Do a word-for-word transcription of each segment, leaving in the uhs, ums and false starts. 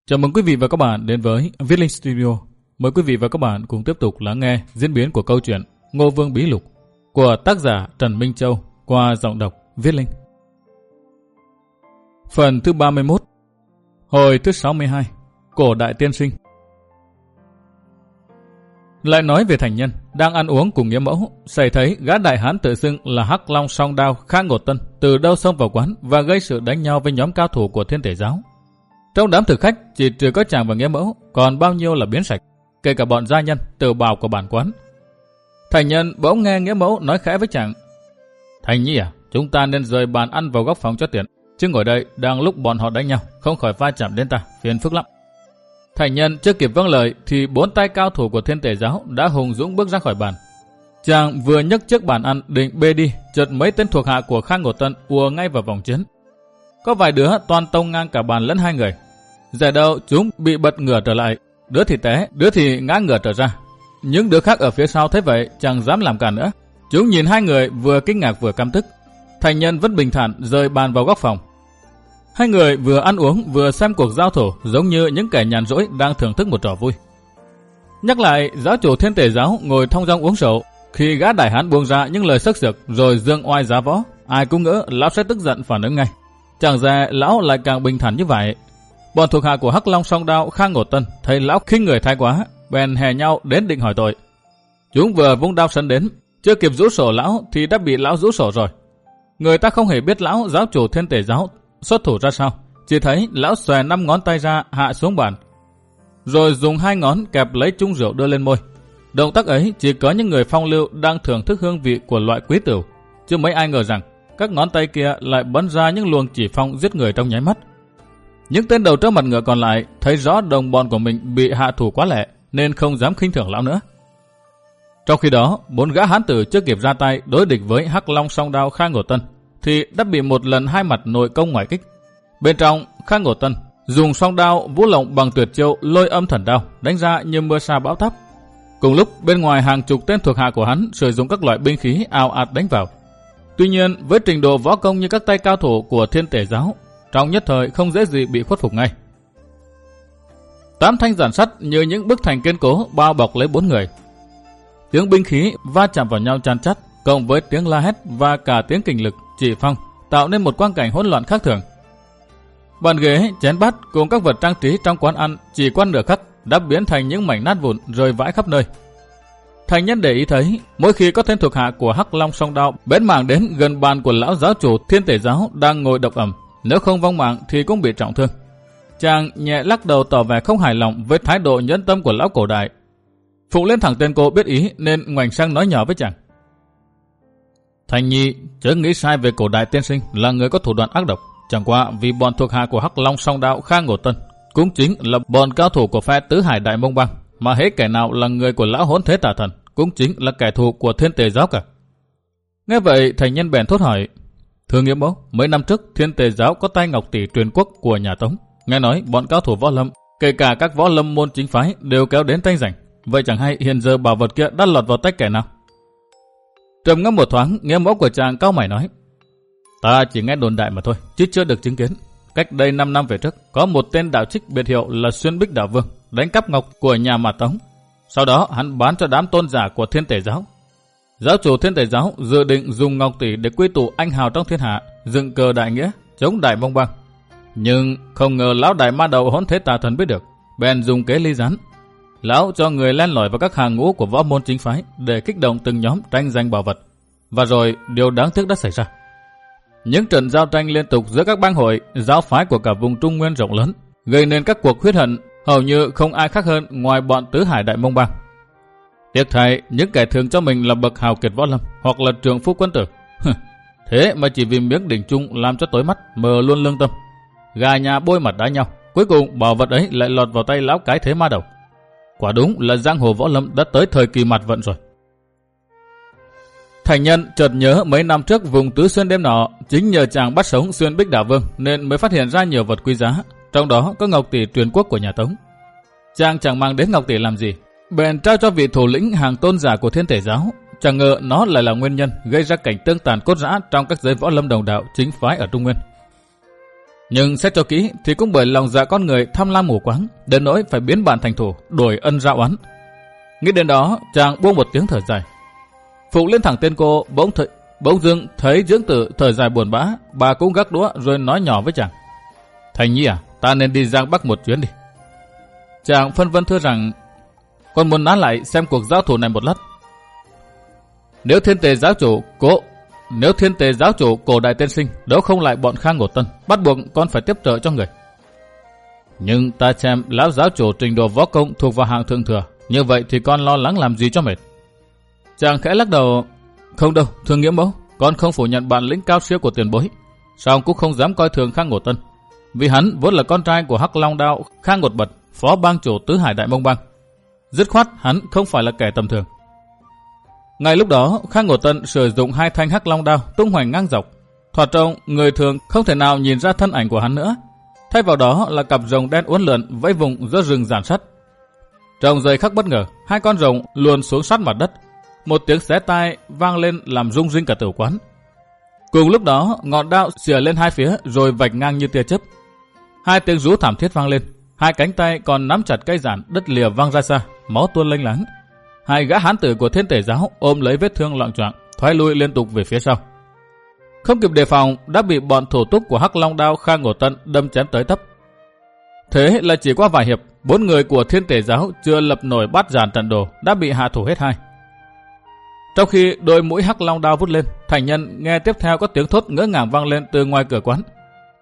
Chào mừng quý vị và các bạn đến với Viết Linh Studio. Mời quý vị và các bạn cùng tiếp tục lắng nghe diễn biến của câu chuyện Ngô Vương Bí Lục của tác giả Trần Minh Châu qua giọng đọc Viết Linh. Phần thứ ba mươi mốt. Hồi thứ sáu mươi hai. Cổ đại tiên sinh. Lại nói về thành nhân đang ăn uống cùng nghĩa mẫu, xảy thấy gã đại hán tự xưng là Hắc Long Song Đao Kha Ngột Tân từ đâu xông vào quán và gây sự đánh nhau với nhóm cao thủ của Thiên Thể Giáo. Trong đám thực khách chỉ trừ có chàng và nghĩa mẫu, còn bao nhiêu là biến sạch, kể cả bọn gia nhân tự bào của bản quán. Thành nhân bỗng nghe nghĩa mẫu nói khẽ với chàng: "Thành nhi à, chúng ta nên rời bàn ăn vào góc phòng cho tiện, chứ ngồi đây đang lúc bọn họ đánh nhau, không khỏi va chạm đến ta, phiền phức lắm." Thành nhân chưa kịp vâng lời thì bốn tay cao thủ của Thiên Thể Giáo đã hùng dũng bước ra khỏi bàn. Chàng vừa nhấc chiếc bàn ăn định bê đi, chợt mấy tên thuộc hạ của Kha Ngột Tân ùa ngay vào vòng chiến. Có vài đứa toàn tông ngang cả bàn lẫn hai người. Giờ đâu chúng bị bật ngửa trở lại, đứa thì té, đứa thì ngã ngửa trở ra. Những đứa khác ở phía sau thấy vậy chẳng dám làm cản nữa. Chúng nhìn hai người vừa kinh ngạc vừa căm tức. Thành nhân vẫn bình thản rời bàn vào góc phòng. Hai người vừa ăn uống vừa xem cuộc giao thủ, giống như những kẻ nhàn rỗi đang thưởng thức một trò vui. Nhắc lại, giáo chủ Thiên Thể Giáo ngồi thong dong uống rượu, khi gã đại hán buông ra những lời sắc sược rồi dương oai giá võ, ai cũng ngỡ lão sẽ tức giận phản ứng ngay. Chẳng dè lão lại càng bình thản như vậy. Bọn thuộc hạ của Hắc Long Song Đao Kha Ngột Tân thấy lão khinh người thái quá, bèn hè nhau đến định hỏi tội. Chúng vừa vung đao sấn đến, chưa kịp rũ sổ lão thì đã bị lão rũ sổ rồi. Người ta không hề biết lão giáo chủ Thiên Thể Giáo xuất thủ ra sao, chỉ thấy lão xòe năm ngón tay ra hạ xuống bàn, rồi dùng hai ngón kẹp lấy chung rượu đưa lên môi. Động tác ấy chỉ có những người phong lưu đang thưởng thức hương vị của loại quý tửu, chứ mấy ai ngờ rằng các ngón tay kia lại bắn ra những luồng chỉ phong giết người trong nháy mắt. Những tên đầu trâu mặt ngựa còn lại thấy rõ đồng bọn của mình bị hạ thủ quá lẹ nên không dám khinh thường lão nữa. Trong khi đó, bốn gã hán tử chưa kịp ra tay đối địch với Hắc Long Song Đao Kha Ngột Tân thì đã bị một lần hai mặt nội công ngoại kích. Bên trong, Kha Ngột Tân dùng song đao vũ lộng bằng tuyệt chiêu Lôi Âm Thần Đao đánh ra như mưa sa bão táp. Cùng lúc bên ngoài hàng chục tên thuộc hạ của hắn sử dụng các loại binh khí ào ạt đánh vào. Tuy nhiên, với trình độ võ công như các tay cao thủ của Thiên Thể Giáo, trong nhất thời không dễ gì bị khuất phục ngay. Tám thanh giản sắt như những bức thành kiên cố bao bọc lấy bốn người. Tiếng binh khí va chạm vào nhau chan chát, cộng với tiếng la hét và cả tiếng kình lực chỉ phong, tạo nên một quang cảnh hỗn loạn khác thường. Bàn ghế, chén bát cùng các vật trang trí trong quán ăn chỉ qua nửa khắc đã biến thành những mảnh nát vụn rơi vãi khắp nơi. Thành nhân để ý thấy, mỗi khi có tên thuộc hạ của Hắc Long Song Đao bén mảng đến gần bàn của lão giáo chủ Thiên Thể Giáo đang ngồi độc ẩm, nếu không vong mạng thì cũng bị trọng thương. Chàng nhẹ lắc đầu tỏ vẻ không hài lòng với thái độ nhẫn tâm của lão cổ đại. Phụng lên thẳng tên cô biết ý nên ngoảnh sang nói nhỏ với chàng: "Thành nhi, chớ nghĩ sai về cổ đại tiên sinh là người có thủ đoạn ác độc. Chẳng qua vì bọn thuộc hạ của Hắc Long Song Đao Kha Ngột Tân cũng chính là bọn cao thủ của phe Tứ Hải Đại Mông Bang, mà hễ kẻ nào là người của lão Hỗn Thế Tà Thần cũng chính là kẻ thù của Thiên Thể Giáo cả." Nghe vậy, thành nhân bèn thốt hỏi: "Thưa nghĩa mẫu, mấy năm trước Thiên Thể Giáo có tay ngọc tỷ truyền quốc của nhà Tống, nghe nói bọn cao thủ võ lâm, kể cả các võ lâm môn chính phái đều kéo đến tranh giành. Vậy chẳng hay hiện giờ bảo vật kia đã lọt vào tay kẻ nào?" Trầm ngâm một thoáng, nghĩa mẫu của chàng cau mày nói: "Ta chỉ nghe đồn đại mà thôi, chứ chưa được chứng kiến. Cách đây năm năm về trước, có một tên đạo trích biệt hiệu là Xuyên Bích Đạo Vương đánh cắp ngọc của nhà Mạt Tống. Sau đó hắn bán cho đám tôn giả của Thiên Thể Giáo. Giáo chủ Thiên Thể Giáo dự định dùng ngọc tỷ để quy tụ anh hào trong thiên hạ, dựng cờ đại nghĩa chống Đại Mông Bang. Nhưng không ngờ lão đại ma đầu Hỗn Thế Tà Thần biết được, bèn dùng kế ly gián. Lão cho người len lỏi vào các hàng ngũ của võ môn chính phái để kích động từng nhóm tranh giành bảo vật. Và rồi điều đáng tiếc đã xảy ra. Những trận giao tranh liên tục giữa các bang hội, giáo phái của cả vùng Trung Nguyên rộng lớn, gây nên các cuộc huyết hận hầu như không ai khác hơn ngoài bọn Tứ Hải Đại Mông Bang. Tiếc thay, những kẻ thường cho mình là bậc hào kiệt võ lâm hoặc là trường phu quân tử, thế mà chỉ vì miếng đỉnh chung làm cho tối mắt, mờ luôn lương tâm. Gà nhà bôi mặt đá nhau, cuối cùng bảo vật ấy lại lọt vào tay lão cái thế ma đầu. Quả đúng là giang hồ võ lâm đã tới thời kỳ mặt vận rồi." Thành nhân chợt nhớ mấy năm trước vùng Tứ Xuyên đêm nọ, chính nhờ chàng bắt sống Xuyên Bích Đạo Vương nên mới phát hiện ra nhiều vật quý giá, trong đó có ngọc tỷ truyền quốc của nhà Tống. Chàng chẳng mang đến ngọc tỷ làm gì, bèn trao cho vị thủ lĩnh hàng tôn giả của Thiên Thể Giáo. Chẳng ngờ nó lại là nguyên nhân gây ra cảnh tương tàn cốt rã trong các giới võ lâm đồng đạo chính phái ở Trung Nguyên. Nhưng xét cho kỹ thì cũng bởi lòng dạ con người tham lam mù quáng, đến nỗi phải biến bạn thành thù, đổi ân ra oán. Nghĩ đến đó, chàng buông một tiếng thở dài. Phục lên thẳng tên cô, bỗng th- bỗng dưng thấy dưỡng tử thở dài buồn bã, bà cũng gác đũa rồi nói nhỏ với chàng: Thành Nhi à, ta nên đi Giang Bắc một chuyến đi. Chàng phân vân thưa rằng con muốn nán lại xem cuộc giao thủ này một lát. Nếu Thiên Tề giáo chủ cố Nếu Thiên Tề giáo chủ cổ đại tiên sinh đấu không lại bọn Khang Ngộ Tân, bắt buộc con phải tiếp trợ cho người. Nhưng ta xem lão giáo chủ trình độ võ công thuộc vào hạng thượng thừa, như vậy thì con lo lắng làm gì cho mệt. Chàng khẽ lắc đầu: Không đâu, thưa nghĩa mẫu, con không phủ nhận bản lĩnh cao siêu của tiền bối, song cũng không dám coi thường Khang Ngộ Tân, vì hắn vốn là con trai của Hắc Long Đao Khang Ngột Bật, phó bang chủ tứ hải đại mông bang. Dứt khoát hắn không phải là kẻ tầm thường. Ngay lúc đó, Khang Ngộ Tân sử dụng hai thanh Hắc Long Đao tung hoành ngang dọc, thoạt trông người thường không thể nào nhìn ra thân ảnh của hắn nữa. Thay vào đó là cặp rồng đen uốn lượn vẫy vùng giữa rừng ràn sắt. Trong giây khắc bất ngờ, hai con rồng luồn xuống sát mặt đất. Một tiếng xé tai vang lên làm rung rinh cả tử quán. Cùng lúc đó, ngọn đao xìa lên hai phía rồi vạch ngang như tia chớp. Hai tiếng rú thảm thiết vang lên. Hai cánh tay còn nắm chặt cây giản, đất lìa văng ra xa, máu tuôn lênh láng. Hai gã hán tử của Thiên Tể giáo ôm lấy vết thương loạng choạng, thoái lui liên tục về phía sau. Không kịp đề phòng, đã bị bọn thủ túc của Hắc Long Đao Khang Ngộ Tân đâm chém tới tấp. Thế là chỉ qua vài hiệp, bốn người của Thiên Tể giáo chưa lập nổi bát giản trận đồ đã bị hạ thủ hết hai. Trong khi đôi mũi Hắc Long Đao vút lên, Thành Nhân nghe tiếp theo có tiếng thốt ngỡ ngàng vang lên từ ngoài cửa quán.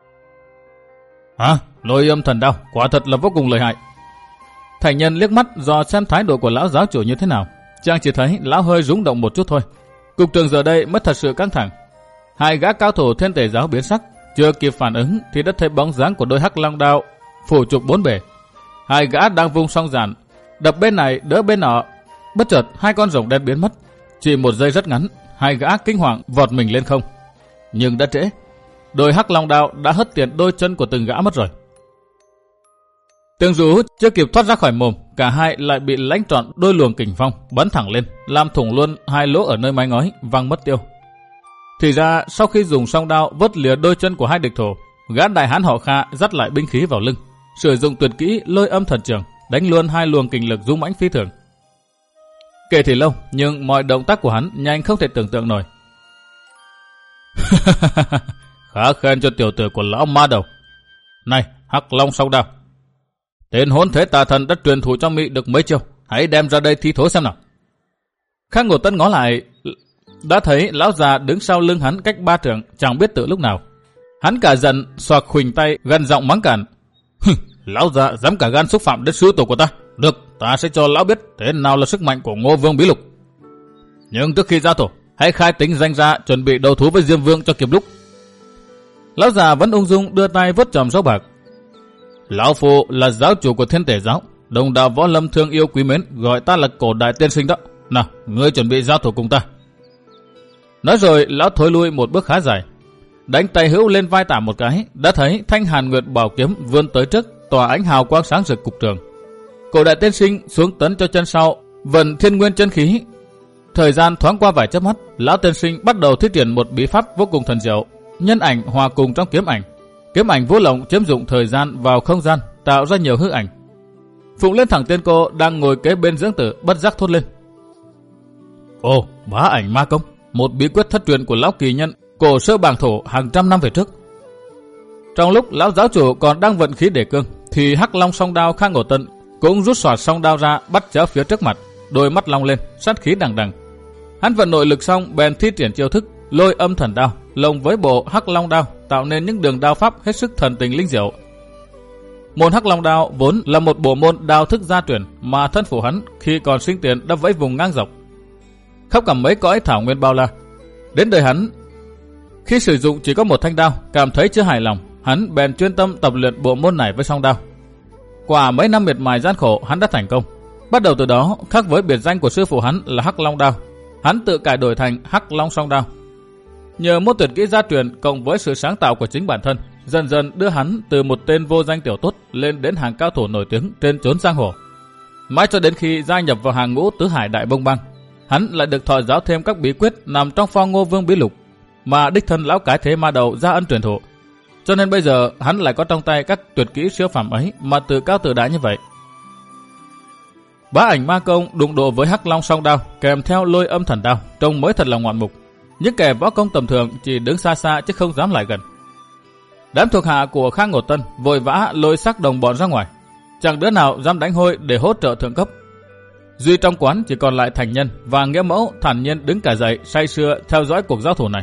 Hả? Lôi âm thần đao, quả thật là vô cùng lợi hại. Thành Nhân liếc mắt dò xem thái độ của lão giáo chủ như thế nào. Chàng chỉ thấy lão hơi rúng động một chút thôi. Cục trường giờ đây mất thật sự căng thẳng. Hai gã cao thủ Thiên Tể giáo biến sắc, chưa kịp phản ứng thì đã thấy bóng dáng của đôi Hắc Long Đao phủ trục bốn bề. Hai gã đang vung song giản, đập bên này đỡ bên nọ. Bất chợt hai con rồng đen biến mất. Chỉ một giây rất ngắn, hai gã kinh hoàng vọt mình lên không. Nhưng đã trễ, đôi Hắc Long Đao đã hất tiền đôi chân của từng gã mất rồi. Tiếng rú chưa kịp thoát ra khỏi mồm, cả hai lại bị lãnh trọn đôi luồng kình phong bắn thẳng lên, làm thủng luôn hai lỗ ở nơi mái ngói, văng mất tiêu. Thì ra sau khi dùng song đao vớt lìa đôi chân của hai địch thủ, gã đại hán họ Kha dắt lại binh khí vào lưng, sử dụng tuyệt kỹ lôi âm thần trường, đánh luôn hai luồng kình lực dũng mãnh phi thường. Kể thì lâu, nhưng mọi động tác của hắn nhanh không thể tưởng tượng nổi. Khá khen cho tiểu tử của lão ma đầu. Này, Hắc Long song đao, tên hỗn thế tà thần đã truyền thụ cho mỹ được mấy chiêu, hãy đem ra đây thi thố xem nào. Khang Ngộ Tân ngó lại, đã thấy lão già đứng sau lưng hắn cách ba trượng, chẳng biết tự lúc nào. Hắn cả giận, xoạc khuỳnh tay, gần giọng mắng cản. Lão già dám cả gan xúc phạm đến sư tổ của ta. Được, ta sẽ cho lão biết thế nào là sức mạnh của Ngô Vương Bí Lục. Nhưng trước khi giao thủ, hãy khai tính danh ra, chuẩn bị đầu thú với Diêm Vương cho kịp lúc. Lão già vẫn ung dung đưa tay vớt chòm râu bạc. Lão phu là giáo chủ của Thiên Tể giáo, đồng đạo võ lâm thương yêu quý mến, gọi ta là cổ đại tiên sinh đó. Nào, ngươi chuẩn bị giao thủ cùng ta. Nói rồi, lão thối lui một bước khá dài, đánh tay hữu lên vai tả một cái, đã thấy thanh hàn nguyệt bảo kiếm vươn tới trước, tỏa ánh hào quang sáng rực cục trường. Cổ đại tiên sinh xuống tấn cho chân sau, vận thiên nguyên chân khí. Thời gian thoáng qua vài chớp mắt, lão tiên sinh bắt đầu thi triển một bí pháp vô cùng thần diệu, nhân ảnh hòa cùng trong kiếm ảnh. Kiếm ảnh vô lộng chiếm dụng thời gian vào không gian, tạo ra nhiều hư ảnh. Phụng lên thẳng tên cô đang ngồi kế bên dưỡng tử bất giác thốt lên. Ồ, bá ảnh ma công, một bí quyết thất truyền của lão kỳ nhân cổ sơ bàng thổ hàng trăm năm về trước. Trong lúc lão giáo chủ còn đang vận khí để cương, thì Hắc Long song đao Khang Ngộ Tân cũng rút xoạt song đao ra, bắt chéo phía trước mặt, đôi mắt long lên, sát khí đằng đằng. Hắn vận nội lực xong bèn thi triển chiêu thức lôi âm thần đao, lồng với bộ Hắc Long đao, tạo nên những đường đao pháp hết sức thần tình linh diệu. Môn Hắc Long đao vốn là một bộ môn đao thức gia truyền mà thân phụ hắn khi còn sinh tiền đã vẫy vùng ngang dọc khắp cả mấy cõi thảo nguyên bao la. Đến đời hắn, khi sử dụng chỉ có một thanh đao, cảm thấy chưa hài lòng, hắn bèn chuyên tâm tập luyện bộ môn này với song đao. Quả mấy năm miệt mài gian khổ, hắn đã thành công. Bắt đầu từ đó, khác với biệt danh của sư phụ hắn là Hắc Long đao, hắn tự cải đổi thành Hắc Long song đao. Nhờ môn tuyệt kỹ gia truyền cộng với sự sáng tạo của chính bản thân, dần dần đưa hắn từ một tên vô danh tiểu tốt lên đến hàng cao thủ nổi tiếng trên chốn giang hồ. Mãi cho đến khi gia nhập vào hàng ngũ tứ hải đại bông bang, hắn lại được thọ giáo thêm các bí quyết nằm trong Phong Ngô Vương Bí Lục mà đích thân lão cái thế ma đầu gia ân truyền thụ. cho nên bây giờ hắn lại có trong tay các tuyệt kỹ siêu phàm ấy mà tự cao tự đại như vậy. Bá Ảnh Ma Công đụng độ với Hắc Long Song Đao kèm theo Lôi Âm Thần Đao, trông mới thật là ngoạn mục. Những kẻ võ công tầm thường chỉ đứng xa xa chứ không dám lại gần. Đám thuộc hạ của Khang Ngột Tân vội vã lôi xác đồng bọn ra ngoài, chẳng đứa nào dám đánh hôi để hỗ trợ thượng cấp. Duy trong quán chỉ còn lại Thành Nhân và Nghĩa Mẫu thản nhiên đứng cả dậy say sưa theo dõi cuộc giao thủ này.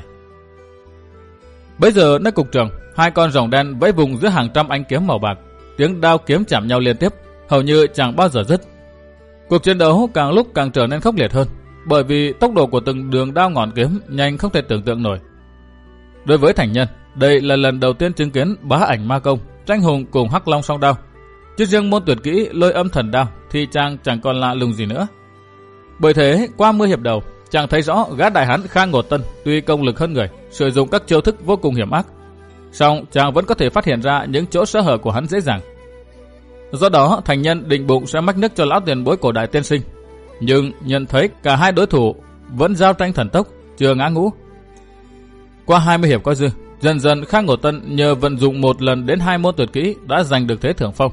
Bây giờ nơi cục trường, hai con rồng đen vẫy vùng giữa hàng trăm ánh kiếm màu bạc, tiếng đao kiếm chạm nhau liên tiếp, hầu như chẳng bao giờ dứt. Cuộc chiến đấu càng lúc càng trở nên khốc liệt hơn, bởi vì tốc độ của từng đường đao ngọn kiếm nhanh không thể tưởng tượng nổi. Đối với Thành Nhân, đây là lần đầu tiên chứng kiến Bá Ảnh Ma Công tranh hùng cùng Hắc Long Song Đao, chứ riêng môn tuyệt kỹ Lôi Âm Thần Đao thì chàng chẳng còn lạ lùng gì nữa. Bởi thế, qua mười hiệp đầu, chàng thấy rõ gã đại hán Khang Ngột Tân tuy công lực hơn người, sử dụng các chiêu thức vô cùng hiểm ác, song chàng vẫn có thể phát hiện ra những chỗ sơ hở của hắn dễ dàng. Do đó, Thành Nhân định bụng sẽ mách nước cho lão tiền bối cổ đại tiên sinh, nhưng nhận thấy cả hai đối thủ vẫn giao tranh thần tốc, chưa ngã ngũ. Qua hai mươi hiệp có dư, dần dần Khang Ngột Tân nhờ vận dụng một lần đến hai môn tuyệt kỹ đã giành được thế thượng phong.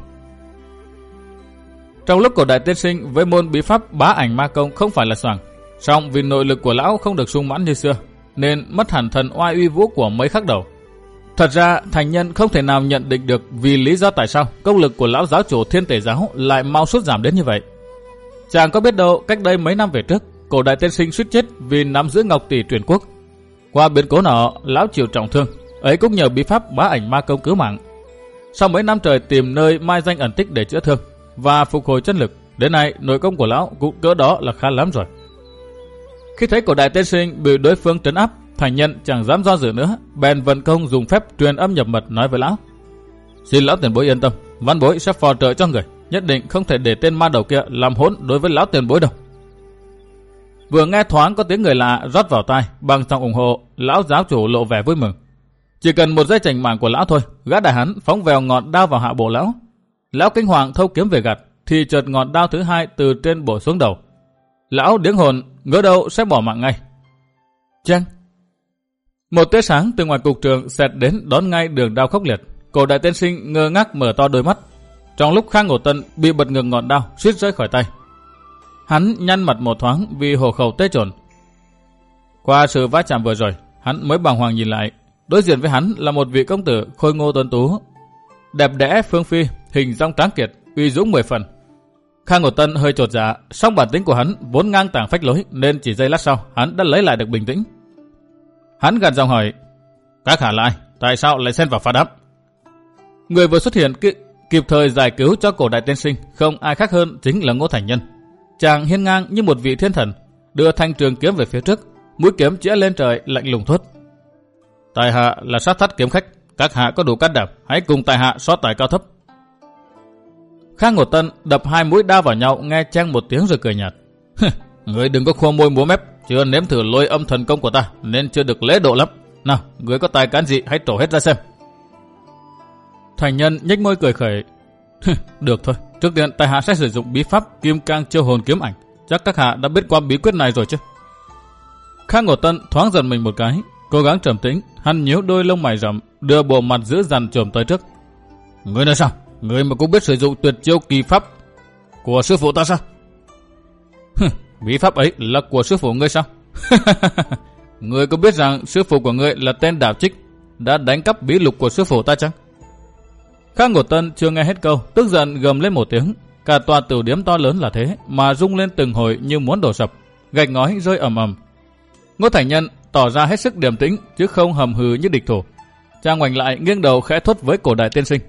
Trong lúc cổ đại tiên sinh với môn bí pháp Bá Ảnh Ma Công không phải là xoàng, song vì nội lực của lão không được sung mãn như xưa, nên mất hẳn thần oai uy vũ của mấy khắc đầu. Thật ra Thành Nhân không thể nào nhận định được vì lý do tại sao công lực của lão giáo chủ Thiên Tể Giáo lại mau sút giảm đến như vậy. Chàng có biết đâu cách đây mấy năm về trước, cổ đại tiên sinh suýt chết vì nắm giữ Ngọc Tỷ truyền quốc. Qua biến cố nọ, lão chịu trọng thương, ấy cũng nhờ bí pháp Bá Ảnh Ma Công cứu mạng. Sau mấy năm trời tìm nơi mai danh ẩn tích để chữa thương và phục hồi chân lực, đến nay nội công của lão cũng cỡ đó là khá lắm rồi. Khi thấy cổ đại tiên sinh bị đối phương trấn áp, Thành Nhân chẳng dám do dự nữa, bèn vận công dùng phép truyền âm nhập mật nói với lão: "Xin lão tiền bối yên tâm, văn bối sẽ phò trợ cho người, nhất định không thể để tên ma đầu kia làm hỗn đối với lão tiền bối đâu." Vừa nghe thoáng có tiếng người lạ rót vào tai, bằng giọng ủng hộ, lão giáo chủ lộ vẻ vui mừng. Chỉ cần một giây chảnh mạng của lão thôi, gã đại hán phóng vèo ngọn đao vào hạ bộ lão. Lão kinh hoàng thâu kiếm về gạt, thì chợt ngọn đao thứ hai từ trên bổ xuống đầu. Lão điếng hồn, ngỡ đâu sẽ bỏ mạng ngay. Chang! Một tia sáng từ ngoài cục trường xẹt đến đón ngay đường đao khốc liệt. Cổ đại tiên sinh ngơ ngác mở to đôi mắt. Trong lúc Khang Ngột Tân bị bật ngược ngọn đao, suýt rơi khỏi tay. Hắn nhăn mặt một thoáng vì hổ khẩu tê chồn. Qua sự va chạm vừa rồi, hắn mới bàng hoàng nhìn lại. Đối diện với hắn là một vị công tử khôi ngô tuấn tú, đẹp đẽ phương phi, hình dong tráng kiệt, uy dũng mười phần. Khang Ngột Tân hơi chột dạ, song bản tính của hắn vốn ngang tàng phách lối, nên chỉ giây lát sau hắn đã lấy lại được bình tĩnh. Hắn gằn giọng hỏi: "Các hạ là ai? Tại sao lại xen vào pha đáp?" Người vừa xuất hiện ki- kịp thời giải cứu cho cổ đại tiên sinh không ai khác hơn chính là Ngô Thành Nhân. Chàng hiên ngang như một vị thiên thần, đưa thanh trường kiếm về phía trước, mũi kiếm chĩa lên trời, lạnh lùng thốt: "Tại hạ là sát thắt kiếm khách, các hạ có đủ can đảm, hãy cùng tại hạ so tài cao thấp." Khang Ngột Tân đập hai mũi đao vào nhau, nghe chang một tiếng rồi cười nhạt: "Ngươi đừng có khua môi múa mép, chưa nếm thử Lôi Âm Thần Công của ta nên chưa được lễ độ lắm. Nào, ngươi có tài cán gì hãy trổ hết ra xem." Thành Nhân nhếch môi cười khẩy: "Được thôi, trước tiên tại hạ sẽ sử dụng bí pháp Kim Cang Chiêu Hồn Kiếm Ảnh, chắc các hạ đã biết qua bí quyết này rồi chứ?" Khang Ngột Tân thoáng giật mình một cái, cố gắng trầm tĩnh, hắn nhíu đôi lông mày rậm, đưa bộ mặt dữ dằn chồm tới trước: "Ngươi nói sao? Ngươi mà cũng biết sử dụng tuyệt chiêu kỳ pháp của sư phụ ta sao?" "Bí pháp ấy là của sư phụ ngươi sao?" "Ngươi có biết rằng sư phụ của ngươi là tên đạo trích, đã đánh cắp bí lục của sư phụ ta chăng?" Khang Ngột Tân chưa nghe hết câu, tức giận gầm lên một tiếng. Cả tòa tiểu điếm to lớn là thế mà rung lên từng hồi như muốn đổ sập, gạch ngói rơi ầm ầm. Ngô Thành Nhân tỏ ra hết sức điềm tĩnh chứ không hầm hừ như địch thủ. Chàng ngoảnh lại nghiêng đầu khẽ thốt với cổ đại tiên sinh: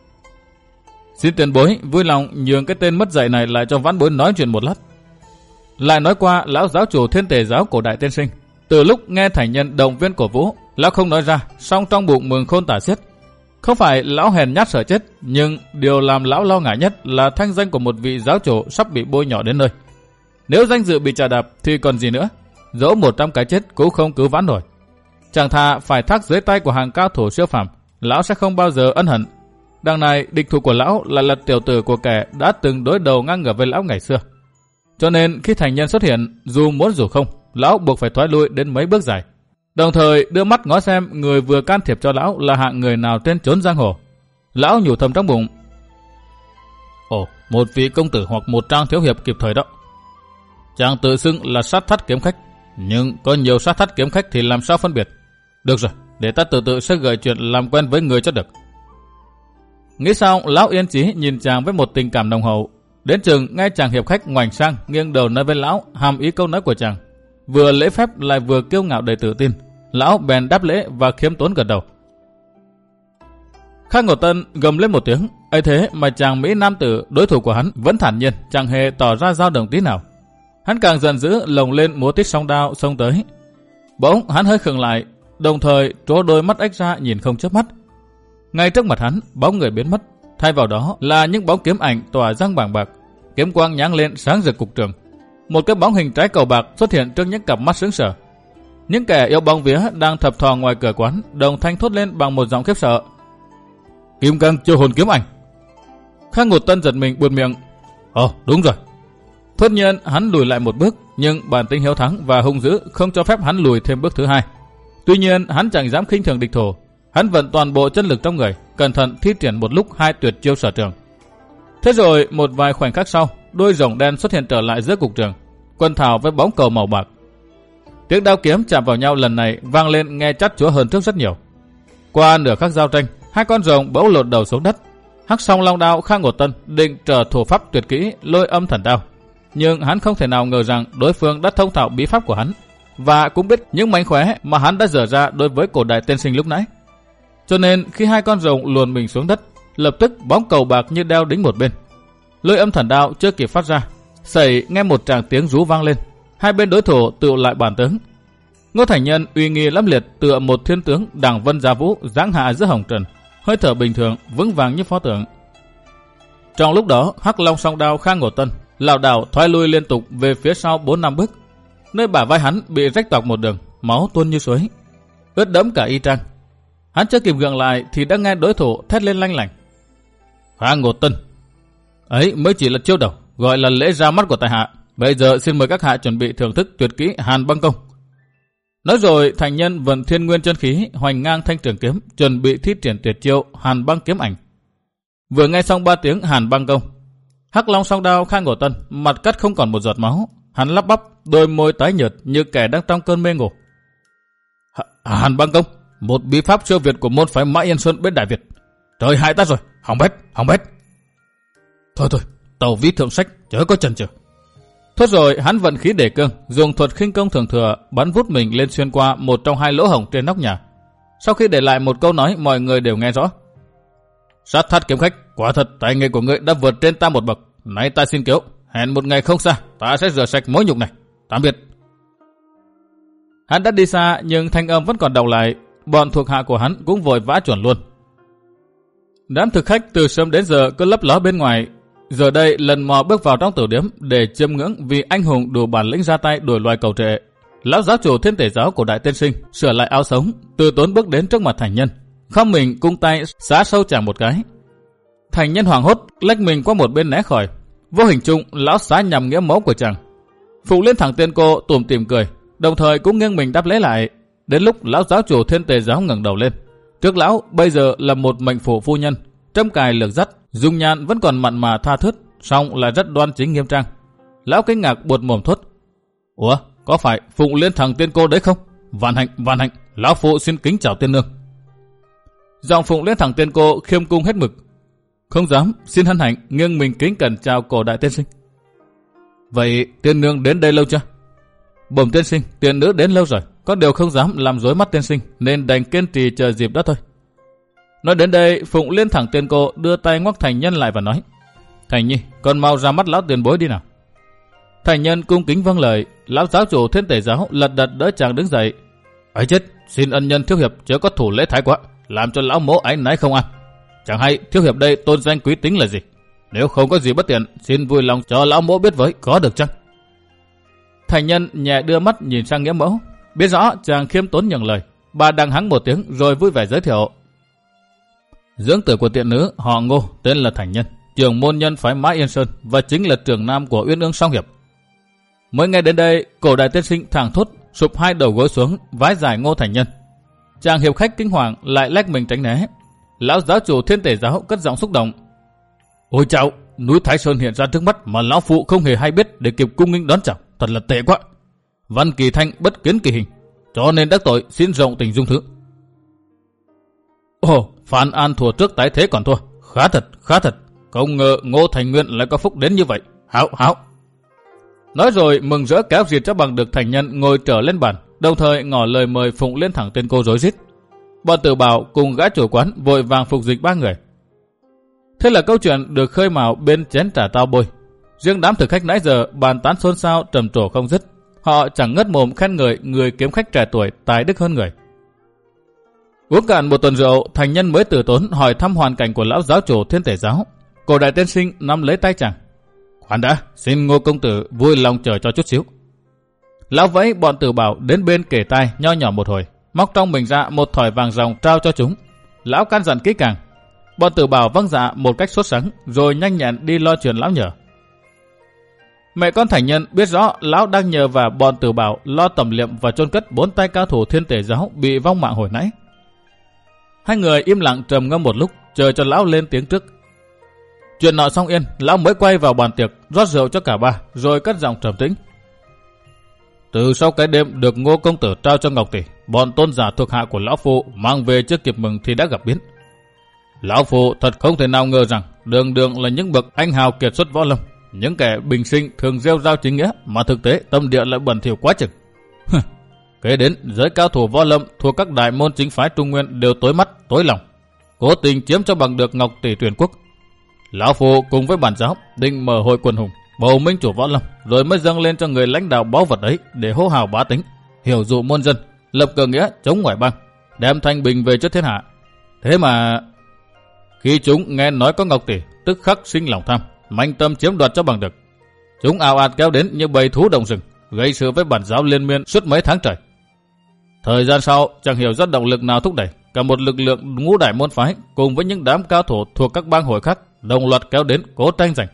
"Xin tiền bối vui lòng nhường cái tên mất dạy này lại cho vãn bối nói chuyện một lát." Lại nói qua lão giáo chủ Thiên Tể Giáo cổ đại tiên sinh, từ lúc nghe Thành Nhân động viên cổ vũ, lão không nói ra, song trong bụng mừng khôn tả xiết. Không phải lão hèn nhát sợ chết, nhưng điều làm lão lo ngại nhất là thanh danh của một vị giáo chủ sắp bị bôi nhọ đến nơi. Nếu danh dự bị chà đạp thì còn gì nữa, dẫu một trăm cái chết cũng không cứu vãn nổi. Chẳng thà phải thác dưới tay của hàng cao thủ siêu phàm, lão sẽ không bao giờ ân hận. Đằng này địch thủ của lão lại là tiểu tử của kẻ đã từng đối đầu ngang ngửa với lão ngày xưa. Cho nên khi Thành Nhân xuất hiện, dù muốn dù không, lão buộc phải thoái lui đến mấy bước dài. Đồng thời đưa mắt ngó xem người vừa can thiệp cho lão là hạng người nào trên chốn giang hồ. Lão nhủ thầm trong bụng: Ồ, một vị công tử hoặc một trang thiếu hiệp kịp thời đó. Chàng tự xưng là sát thắt kiếm khách, nhưng có nhiều sát thắt kiếm khách thì làm sao phân biệt. Được rồi, để ta từ từ sẽ gợi chuyện làm quen với người cho được. Nghĩ xong, lão yên chí nhìn chàng với một tình cảm nồng hậu. Đến chừng nghe chàng hiệp khách ngoảnh sang nghiêng đầu nói với lão hàm ý câu nói của chàng, vừa lễ phép lại vừa kiêu ngạo đầy tự tin. Lão bèn đáp lễ và khiêm tốn gật đầu. Khang Ngộ Tân gầm lên một tiếng, ấy thế mà chàng mỹ nam tử đối thủ của hắn vẫn thản nhiên, chẳng hề tỏ ra dao động tí nào. Hắn càng giận dữ lồng lên múa tít song đao xông tới. Bỗng hắn hơi khựng lại, đồng thời trố đôi mắt ếch ra nhìn không chớp mắt. Ngay trước mặt hắn, bóng người biến mất, thay vào đó là những bóng kiếm ảnh tỏa răng bàng bạc, kiếm quang nháng lên sáng rực cục trường. Một cái bóng hình trái cầu bạc xuất hiện trước những cặp mắt sững sờ. Những kẻ yêu bóng vía đang thập thò ngoài cửa quán đồng thanh thốt lên bằng một giọng khiếp sợ: Kim Cang Chiêu Hồn Kiếm Ảnh. Khang Ngộ Tân giật mình buột miệng: Ồ, đúng rồi. Thốt nhiên hắn lùi lại một bước, nhưng bản tính hiếu thắng và hung dữ không cho phép hắn lùi thêm bước thứ hai. Tuy nhiên hắn chẳng dám khinh thường địch thủ, hắn vận toàn bộ chân lực trong người, cẩn thận thi triển một lúc hai tuyệt chiêu sở trường. Thế rồi một vài khoảnh khắc sau, đôi rồng đen xuất hiện trở lại giữa cục trường, quần thảo với bóng cầu màu bạc. Tiếng đao kiếm chạm vào nhau lần này vang lên nghe chát chúa hơn trước rất nhiều. Qua nửa khắc giao tranh, hai con rồng bỗng lột đầu xuống đất. Hắc Song Long Đao Khang Ngộ Tân định trở thủ pháp tuyệt kỹ Lôi Âm Thần Đao, nhưng hắn không thể nào ngờ rằng đối phương đã thông thạo bí pháp của hắn và cũng biết những mánh khóe mà hắn đã dở ra đối với cổ đại tiên sinh lúc nãy. Cho nên khi hai con rồng luồn mình xuống đất, lập tức bóng cầu bạc như đeo đính một bên. Lôi Âm Thần Đao chưa kịp phát ra, sẩy nghe một tràng tiếng rú vang lên. Hai bên đối thủ tựu lại bản tướng. Ngô Thành Nhân uy nghi lẫm liệt tựa một thiên tướng đằng vân giá vũ giáng hạ giữa hồng trần, hơi thở bình thường vững vàng như pho tượng. Trong lúc đó, Hắc Long Song Đao Khang Ngộ Tân lảo đảo thoái lui liên tục về phía sau bốn năm bước, nơi bả vai hắn bị rách toạc một đường, máu tuôn như suối, ướt đẫm cả y trang. Hắn chưa kịp gượng lại thì đã nghe đối thủ thét lên lanh lảnh: Khang Ngộ Tân, ấy mới chỉ là chiêu đầu, gọi là lễ ra mắt của tại hạ. Bây giờ xin mời các hạ chuẩn bị thưởng thức tuyệt kỹ Hàn Băng Công. Nói rồi, Thành Nhân vận thiên nguyên chân khí hoành ngang thanh trường kiếm, chuẩn bị thi triển tuyệt chiêu Hàn Băng Kiếm Ảnh. Vừa nghe xong ba tiếng Hàn Băng Công, Hắc Long Song Đao Khang Ngộ Tân mặt cắt không còn một giọt máu, hắn lắp bắp, đôi môi tái nhợt như kẻ đang trong cơn mê ngủ. Hàn Băng Công, một bí pháp siêu việt của môn phái Mã Yên Sơn bên Đại Việt. Trời hại ta rồi, hỏng bét, hỏng bét. Thôi thôi, tàu vĩ thượng sách, chớ có chần chừ. Thốt rồi hắn vận khí đề cương, dùng thuật khinh công thường thừa bắn vút mình lên xuyên qua một trong hai lỗ hổng trên nóc nhà. Sau khi để lại một câu nói mọi người đều nghe rõ: Sát thắt kiếm khách, quả thật tài nghệ của ngươi đã vượt trên ta một bậc. Nay ta xin cứu, hẹn một ngày không xa, ta sẽ rửa sạch mối nhục này. Tạm biệt. Hắn đã đi xa nhưng thanh âm vẫn còn đọng lại. Bọn thuộc hạ của hắn cũng vội vã chuẩn luôn. Đám thực khách từ sớm đến giờ cứ lấp ló bên ngoài, giờ đây lần mò bước vào trong tử điếm để chiêm ngưỡng vì anh hùng đủ bản lĩnh ra tay đuổi loài cầu trệ. Lão giáo chủ Thiên Tể Giáo của Đại Tiên Sinh sửa lại áo sống, từ tốn bước đến trước mặt Thành Nhân, không mình cung tay xá sâu chàng một cái. Thành Nhân hoảng hốt lách mình qua một bên né khỏi. Vô hình chung lão xá nhằm nghĩa mẫu của chàng. Phụ Liên Thẳng Tiên Cô tủm tỉm cười, đồng thời cũng nghiêng mình đáp lễ lại. Đến lúc lão giáo chủ Thiên Tề Giáo ngẩng đầu lên, trước lão bây giờ là một mệnh phủ phu nhân, trâm cài lược dắt, dung nhan vẫn còn mặn mà tha thướt, song lại rất đoan chính nghiêm trang. Lão kinh ngạc buột mồm thốt: Ủa, có phải Phụng Liên Thẳng Tiên Cô đấy không? Vạn hạnh, vạn hạnh, lão phụ xin kính chào tiên nương. Giọng Phụng Liên Thẳng Tiên Cô khiêm cung hết mực. Không dám, xin hân hạnh nghiêng mình kính cẩn chào cổ Đại Tiên Sinh. Vậy tiên nương đến đây lâu chưa? Bẩm tiên sinh, tiên nữ đến lâu rồi, có điều không dám làm rối mắt tiên sinh nên đành kiên trì chờ dịp đó thôi. Nói đến đây, Phụng Liên Thẳng Tiên Cô đưa tay ngoắc Thành Nhân lại và nói: Thành Nhi, con mau ra mắt lão tiền bối đi nào. Thành Nhân cung kính vâng lời. Lão giáo chủ Thiên Tể Giáo lật đật đỡ chàng đứng dậy. Ấy chết, xin ân nhân thiếu hiệp chớ có thủ lễ thái quá, làm cho lão mỗ áy náy không ăn. Chẳng hay thiếu hiệp đây tôn danh quý tính là gì? Nếu không có gì bất tiện, xin vui lòng cho lão mỗ biết với, có được chăng? Thành Nhân nhẹ đưa mắt nhìn sang nghĩa mẫu, biết rõ chàng khiêm tốn nhường lời. Bà đằng hắng một tiếng rồi vui vẻ giới thiệu: Dưỡng tử của tiện nữ họ Ngô, tên là Thành Nhân, trưởng môn nhân phái Mã Yên Sơn và chính là trưởng nam của Uyên Ương Song Hiệp. Mới nghe đến đây, cổ Đại Tiên Sinh thảng thốt sụp hai đầu gối xuống, vái giải Ngô Thành Nhân. Chàng hiệp khách kinh hoàng lại lách mình tránh né. Lão giáo chủ Thiên Tể giáo cất giọng xúc động. Ôi chao, núi Thái Sơn hiện ra trước mắt mà lão phụ không hề hay biết để kịp cung nghênh đón chào, thật là tệ quá. Văn Kỳ Thanh bất kiến kỳ hình, cho nên đắc tội xin rộng tình dung thứ. Ồ, Phan An thua trước tái thế còn thua, khá thật, khá thật. Không ngờ Ngô Thành Nguyên lại có phúc đến như vậy. Hảo, hảo. Nói rồi mừng rỡ kéo dìt cho bằng được Thành Nhân ngồi trở lên bàn, đồng thời ngỏ lời mời phụng lên thẳng tên cô rối rít. Bọn Tử Bảo cùng gã chủ quán vội vàng phục dịch ba người. Thế là câu chuyện được khơi mào bên chén trà tao bôi. Riêng đám thực khách nãy giờ bàn tán xôn xao trầm trồ không dứt. Họ chẳng ngớt mồm khen ngợi người kiếm khách trẻ tuổi tài đức hơn người. Uống cạn một tuần rượu, Thành Nhân mới từ tốn hỏi thăm hoàn cảnh của lão giáo chủ Thiên Tể giáo. Cổ đại tiên sinh nắm lấy tay chàng. Khoan đã, xin Ngô công tử vui lòng chờ cho chút xíu. Lão vẫy bọn Tử Bảo đến bên kể tai nho nhỏ một hồi, móc trong mình ra một thỏi vàng ròng trao cho chúng. Lão căn dặn kỹ càng. Bọn Tử Bảo vâng dạ một cách sốt sắng, rồi nhanh nhẹn đi lo chuyện lão nhờ. Mẹ con Thành Nhân biết rõ lão đang nhờ và bọn Tử Bảo lo tẩm liệm và chôn cất bốn tay cao thủ Thiên Tể giáo bị vong mạng hồi nãy. Hai người im lặng trầm ngâm một lúc, chờ cho lão lên tiếng trước. Chuyện nọ xong yên, lão mới quay vào bàn tiệc, rót rượu cho cả ba, rồi cất giọng trầm tĩnh. Từ sau cái đêm được Ngô công tử trao cho Ngọc tỷ, bọn tôn giả thuộc hạ của lão phu mang về chưa kịp mừng thì đã gặp biến. Lão phu thật không thể nào ngờ rằng đường đường là những bậc anh hào kiệt xuất võ lâm, những kẻ bình sinh thường gieo giao chính nghĩa mà thực tế tâm địa lại bẩn thỉu quá chừng. Kế đến giới cao thủ võ lâm thuộc các đại môn chính phái Trung Nguyên đều tối mắt tối lòng, cố tình chiếm cho bằng được Ngọc tỷ truyền quốc. Lão phu cùng với bản giáo định mở hội quần hùng, bầu minh chủ võ lâm, rồi mới dâng lên cho người lãnh đạo báu vật ấy để hô hào bá tính, hiểu dụ muôn dân, lập cờ nghĩa chống ngoại bang, đem thanh bình về cho thiên hạ. Thế mà khi chúng nghe nói có Ngọc tỷ, tức khắc sinh lòng tham, manh tâm chiếm đoạt cho bằng được. Chúng ào ạt kéo đến như bầy thú đồng rừng, gây sự với bản giáo liên miên suốt mấy tháng trời. Thời gian sau, chẳng hiểu do động lực nào thúc đẩy, cả một lực lượng ngũ đại môn phái cùng với những đám cao thủ thuộc các bang hội khác đồng loạt kéo đến cố tranh giành.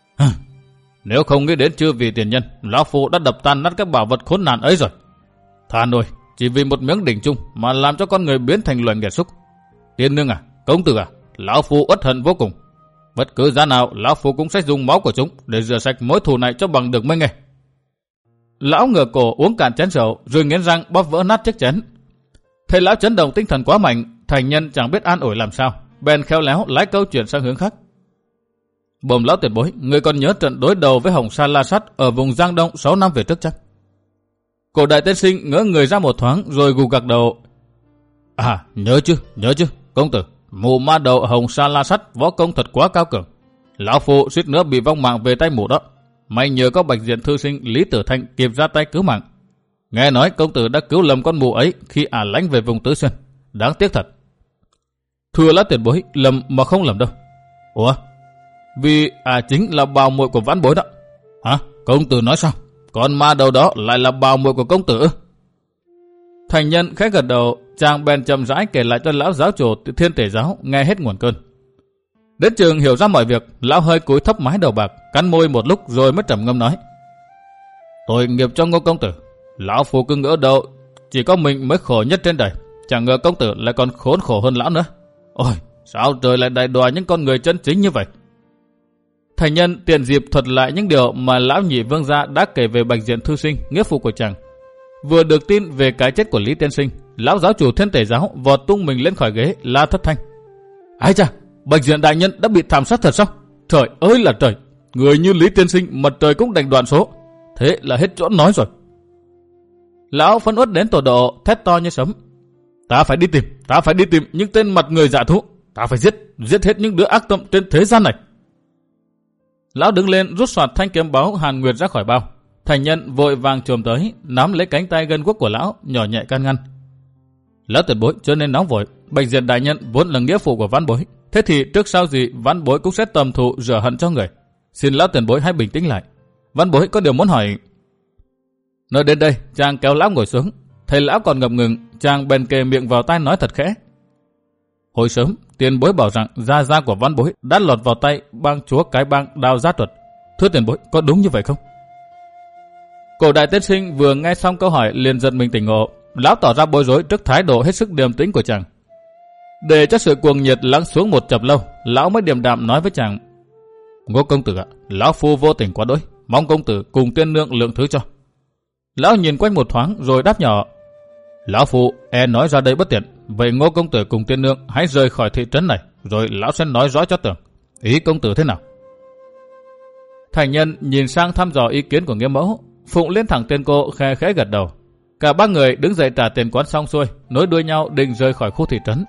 Nếu không nghĩ đến chư vị tiền nhân, lão phu đã đập tan nát các bảo vật khốn nạn ấy rồi. Thà nổi, chỉ vì một miếng đỉnh chung mà làm cho con người biến thành loài nghẹt xúc. Tiên nương à, công tử à, lão phu uất hận vô cùng. Bất cứ giá nào, lão phu cũng sẽ dùng máu của chúng để rửa sạch mối thù này cho bằng được mới nghe. Lão ngửa cổ uống cạn chén rượu, rồi nghiến răng bóp vỡ nát chiếc chén. Thấy lão chấn động tinh thần quá mạnh, Thành Nhân chẳng biết an ủi làm sao, bèn khéo léo lái câu chuyện sang hướng khác. Bồm lão tuyệt bối, người còn nhớ trận đối đầu với Hồng Sa La Sát ở vùng Giang Đông sáu năm về trước chắc? Cổ đại tiên sinh ngỡ người ra một thoáng rồi gù gật đầu. À, nhớ chứ, nhớ chứ, công tử. Mụ ma đầu Hồng Sa La Sát võ công thật quá cao cường. Lão phu suýt nữa bị vong mạng về tay mụ đó. May nhờ có Bạch Diện thư sinh Lý Tử Thanh kịp ra tay cứu mạng. Nghe nói công tử đã cứu lầm con mụ ấy khi ả lánh về vùng Tứ Xuyên. Đáng tiếc thật. Thưa lão tuyệt bối, lầm mà không lầm đâu. Ủa? Vì ả chính là bào muội của vãn bối đó. Hả? Công tử nói sao? Con ma đầu đó lại là bào muội của công tử? Thành Nhân khẽ gật đầu, chàng bèn chậm rãi kể lại cho lão giáo chủ Thiên Tể giáo nghe hết nguồn cơn. Đến chừng hiểu ra mọi việc, lão hơi cúi thấp mái đầu bạc, cắn môi một lúc rồi mới trầm ngâm nói. Tội nghiệp cho Ngô công tử, lão phu cứ ngỡ đâu chỉ có mình mới khổ nhất trên đời, chẳng ngờ công tử lại còn khốn khổ hơn lão nữa. Ôi, sao trời lại đại đọa những con người chân chính như vậy? Thành Nhân tiện dịp thuật lại những điều mà lão nhị vương gia đã kể về Bạch Diện thư sinh, nghĩa phụ của chàng. Vừa được tin về cái chết của Lý tiên sinh, lão giáo chủ Thiên Tể giáo vọt tung mình lên khỏi ghế, la thất thanh. Ai cha, Bạch Diện đại nhân đã bị thảm sát thật sao? Trời ơi là trời, người như Lý tiên sinh mặt trời cũng đành đoạn số. Thế là hết chỗ nói rồi. Lão phấn uất đến tột độ, thét to như sấm. Ta phải đi tìm, ta phải đi tìm những tên mặt người dạ thú. Ta phải giết, giết hết những đứa ác tâm trên thế gian này. Lão đứng lên rút soạt thanh kiếm báo Hàn Nguyệt ra khỏi bao. Thành Nhân vội vàng chồm tới, nắm lấy cánh tay gân guốc của lão, nhỏ nhẹ can ngăn. Lão tuyệt bối cho nên nóng vội, Bạch Diện đại nhân vốn là nghĩa phụ của vãn bối, thế thì trước sau gì vãn bối cũng sẽ tầm thù rửa hận cho người. Xin lão tuyệt bối hãy bình tĩnh lại. Vãn bối có điều muốn hỏi. Nói đến đây, chàng kéo lão ngồi xuống, thấy lão còn ngập ngừng, chàng bèn kề miệng vào tai nói thật khẽ. Hồi sớm, tiền bối bảo rằng gia gia của vãn bối đã lọt vào tay bang chúa cái bang Đao Giá Tuật. Thưa tiền bối, có đúng như vậy không? Cổ đại tiên sinh vừa nghe xong câu hỏi liền giật mình tỉnh ngộ. Lão tỏ ra bối rối trước thái độ hết sức điềm tĩnh của chàng. Để cho sự cuồng nhiệt lắng xuống một chập lâu, lão mới điềm đạm nói với chàng: Ngô công tử ạ, lão phu vô tình quá đỗi, mong công tử cùng tiên nương lượng thứ cho. Lão nhìn quanh một thoáng rồi đáp nhỏ: Lão phu e nói ra đây bất tiện, vậy Ngô công tử cùng tiên nương hãy rời khỏi thị trấn này, rồi lão sẽ nói rõ cho tưởng. Ý công tử thế nào? Thành nhân nhìn sang thăm dò ý kiến của Nghĩa mẫu. Phụng lên thẳng tên cô khe khẽ gật đầu. Cả ba người đứng dậy trả tiền quán xong xuôi, nối đuôi nhau định rời khỏi khu thị trấn.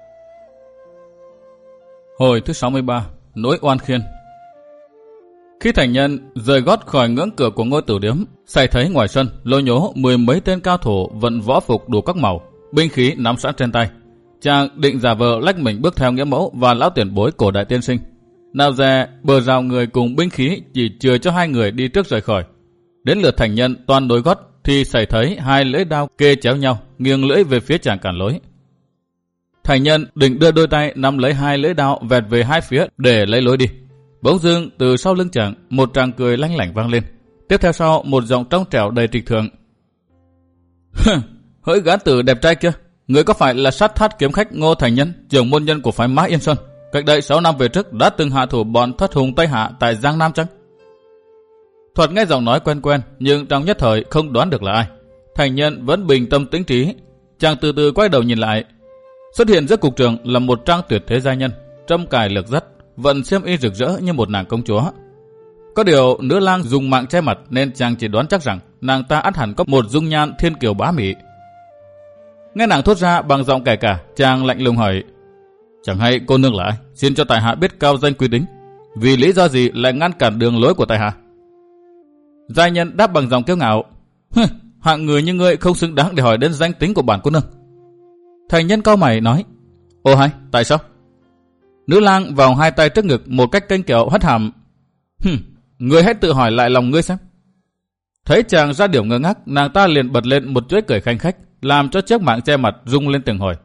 Hồi thứ sáu mươi ba, nỗi oan khiên. Khi thành nhân rời gót khỏi ngưỡng cửa của ngôi tử điếm, Sài thấy ngoài sân lôi nhố mười mấy tên cao thủ vận võ phục đủ các màu, binh khí nắm sẵn trên tay. Chàng định giả vờ lách mình bước theo Nghĩa mẫu và lão tiền bối cổ đại tiên sinh. Nào dè bờ rào người cùng binh khí chỉ chừa cho hai người đi trước rời khỏi. Đến lượt thành nhân toàn đối gót thì Sài thấy hai lưỡi đao kê chéo nhau, nghiêng lưỡi về phía chàng cản lối. Thành nhân định đưa đôi tay nắm lấy hai lưỡi đao vẹt về hai phía để lấy lối đi. Bỗng dưng từ sau lưng chàng một tràng cười lanh lảnh vang lên. Tiếp theo sau một giọng trong trẻo đầy trịch thượng: Hỡi gã tử đẹp trai kia, người có phải là sát thát kiếm khách Ngô Thành Nhân, trưởng môn nhân của phái Mã Yên Sơn, cách đây sáu năm về trước đã từng hạ thủ bọn thất hùng Tây Hạ tại Giang Nam chăng? Thuật nghe giọng nói quen quen nhưng trong nhất thời không đoán được là ai. Thành Nhân vẫn bình tâm tĩnh trí. Chàng từ từ quay đầu nhìn lại. Xuất hiện giữa cục trường là một trang tuyệt thế gia nhân, trâm cài lược dắt, vận xiêm y rực rỡ như một nàng công chúa. Có điều nữ lang dùng mạng che mặt nên chàng chỉ đoán chắc rằng nàng ta ắt hẳn có một dung nhan thiên kiều bá mỹ. Nghe nàng thốt ra bằng giọng kẻ cả, chàng lạnh lùng hỏi: Chẳng hay cô nương là ai? Xin cho tại hạ biết cao danh quý tính. Vì lý do gì lại ngăn cản đường lối của tại hạ? Gia nhân đáp bằng giọng kiêu ngạo: Hạng người như ngươi không xứng đáng để hỏi đến danh tính của bản cô nương. Thành nhân cau mày nói: Ồ hay, tại sao? Nữ lang vào hai tay trước ngực một cách kênh kẹo hất hàm: Hừm, ngươi hãy tự hỏi lại lòng ngươi xem. Thấy chàng ra điều ngơ ngác, nàng ta liền bật lên một chuỗi cười khanh khách, làm cho chiếc mạng che mặt rung lên từng hồi.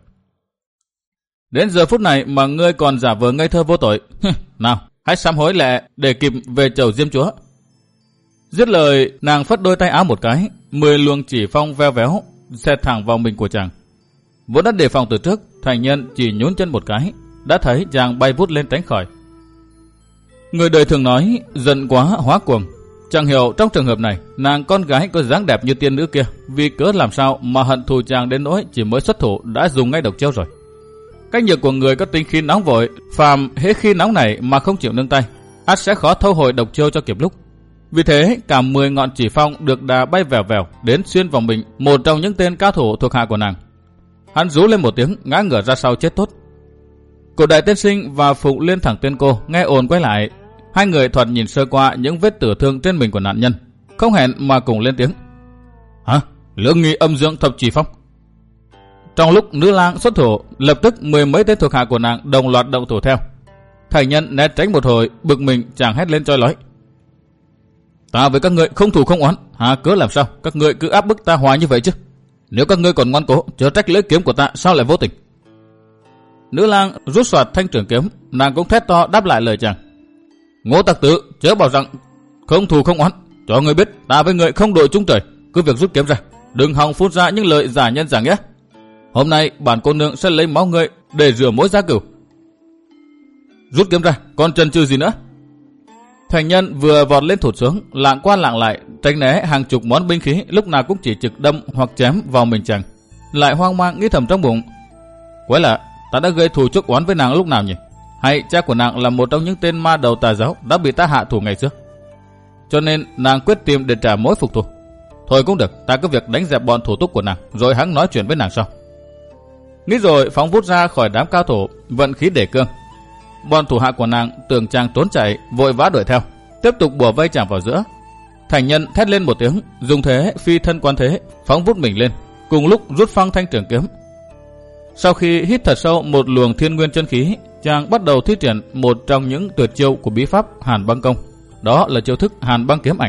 Đến giờ phút này mà ngươi còn giả vờ ngây thơ vô tội. Nào, hãy sám hối lẹ để kịp về chầu diêm chúa. Dứt lời, nàng phất đôi tay áo một cái, mười luồng chỉ phong veo véo xẹt thẳng vào mình của chàng. Vốn đã đề phòng từ trước, thành nhân chỉ nhún chân một cái, đã thấy chàng bay vút lên tránh khỏi. Người đời thường nói giận quá hóa cuồng. Chẳng hiểu trong trường hợp này, nàng con gái có dáng đẹp như tiên nữ kia, vì cớ làm sao mà hận thù chàng đến nỗi chỉ mới xuất thủ đã dùng ngay độc chiêu rồi. Cách nhược của người có tính khí nóng vội, phàm hễ khi nóng này mà không chịu nương tay, ắt sẽ khó thâu hồi độc chiêu cho kịp lúc. Vì thế, cả mười ngọn chỉ phong được đà bay vèo vèo đến xuyên vào mình một trong những tên cao thủ thuộc hạ của nàng. Hắn rú lên một tiếng, ngã ngửa ra sau chết tốt. Cổ đại tiên sinh và Phụng Liên thẳng tên cô nghe ồn quay lại. Hai người thoạt nhìn sơ qua những vết tử thương trên mình của nạn nhân, không hẹn mà cùng lên tiếng: Hả? Lưỡng nghi âm dương thập chỉ phong. Trong lúc nữ lang xuất thủ, lập tức mười mấy tên thuộc hạ của nàng đồng loạt động thủ theo. Thành nhân né tránh một hồi, bực mình chàng hét lên choi lói: Ta với các ngươi không thù không oán, há cớ làm sao các ngươi cứ áp bức ta hoài như vậy chứ? Nếu các ngươi còn ngoan cố, chớ trách lưỡi kiếm của ta sao lại vô tình. Nữ lang rút soạt thanh trường kiếm, nàng cũng thét to đáp lại lời chàng: Ngô tặc tử, chớ bảo rằng không thù không oán, cho ngươi biết ta với ngươi không đội chung trời, cứ việc rút kiếm ra, đừng hòng phun ra những lời giả nhân giả nghĩa. Hôm nay bản cô nương sẽ lấy máu ngươi để rửa mối gia cửu. Rút kiếm ra, còn chần chừ gì nữa? Thành nhân vừa vọt lên thụt xuống, lạng qua lạng lại, tránh né hàng chục món binh khí lúc nào cũng chỉ trực đâm hoặc chém vào mình chàng. Lại hoang mang nghĩ thầm trong bụng: Quái lạ, ta đã gây thù chuốc oán với nàng lúc nào nhỉ? Hay cha của nàng là một trong những tên ma đầu tà giáo đã bị ta hạ thủ ngày xưa, cho nên nàng quyết tìm để trả mối phục thù. Thôi cũng được, ta cứ việc đánh dẹp bọn thủ túc của nàng, rồi hắn nói chuyện với nàng sau. Nghĩ rồi phóng vút ra khỏi đám cao thủ, vận khí để cương. Bọn thủ hạ của nàng tưởng chàng trốn chạy, vội vã đuổi theo, tiếp tục bủa vây chàng vào giữa. Thành nhân thét lên một tiếng, dùng thế phi thân quan thế, phóng vút mình lên, cùng lúc rút phăng thanh trường kiếm. Sau khi hít thật sâu một luồng thiên nguyên chân khí, chàng bắt đầu thi triển một trong những tuyệt chiêu của bí pháp Hàn Băng Công, đó là chiêu thức Hàn Băng Kiếm Ảnh.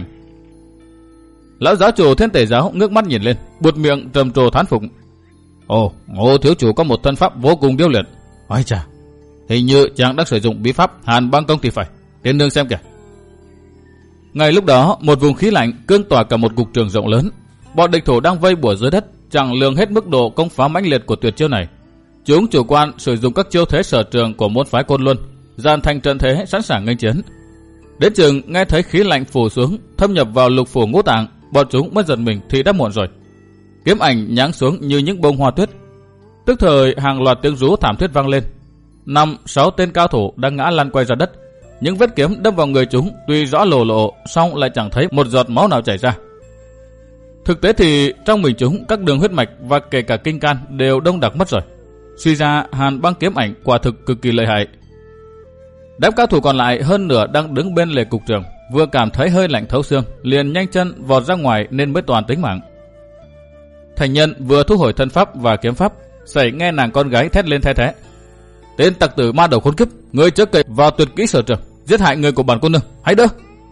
Lão giáo chủ Thiên Tể giáo ngước mắt nhìn lên, buột miệng trầm trồ thán phục: Ồ, Ngô thiếu chủ có một thân pháp vô cùng điêu luyện. Ôi chà, hình như chàng đang sử dụng bí pháp Hàn Băng Công thì phải, tiên nương xem kìa. Ngay lúc đó, một vùng khí lạnh cương tỏa cả một cục trường rộng lớn. Bọn địch thủ đang vây bủa dưới đất, chẳng lường hết mức độ công phá mãnh liệt của tuyệt chiêu này. Chúng chủ quan sử dụng các chiêu thế sở trường của môn phái Côn Luân, dàn thành trận thế sẵn sàng nghênh chiến. Đến chừng nghe thấy khí lạnh phủ xuống, thâm nhập vào lục phủ ngũ tạng, bọn chúng mới giật mình thì đã muộn rồi. Kiếm ảnh nháng xuống như những bông hoa tuyết. Tức thời hàng loạt tiếng rú thảm thiết vang lên. Năm, sáu tên cao thủ đang ngã lăn quay ra đất. Những vết kiếm đâm vào người chúng tuy rõ lồ lộ, song lại chẳng thấy một giọt máu nào chảy ra. Thực tế thì trong mình chúng, các đường huyết mạch và kể cả kinh can đều đông đặc mất rồi. Suy ra Hàn băng kiếm ảnh quả thực cực kỳ lợi hại. Đám cao thủ còn lại hơn nửa đang đứng bên lề cục trường, vừa cảm thấy hơi lạnh thấu xương, liền nhanh chân vọt ra ngoài nên mới toàn tính mạng. Thành Nhân vừa thu hồi thân pháp và kiếm pháp, sẩy nghe nàng con gái thét lên thay thế: "Tên tặc tử ma đầu khốn kiếp, ngươi chớ cậy vào tuyệt kỹ sở trường, giết hại người của bản cô nương, hãy đỡ!"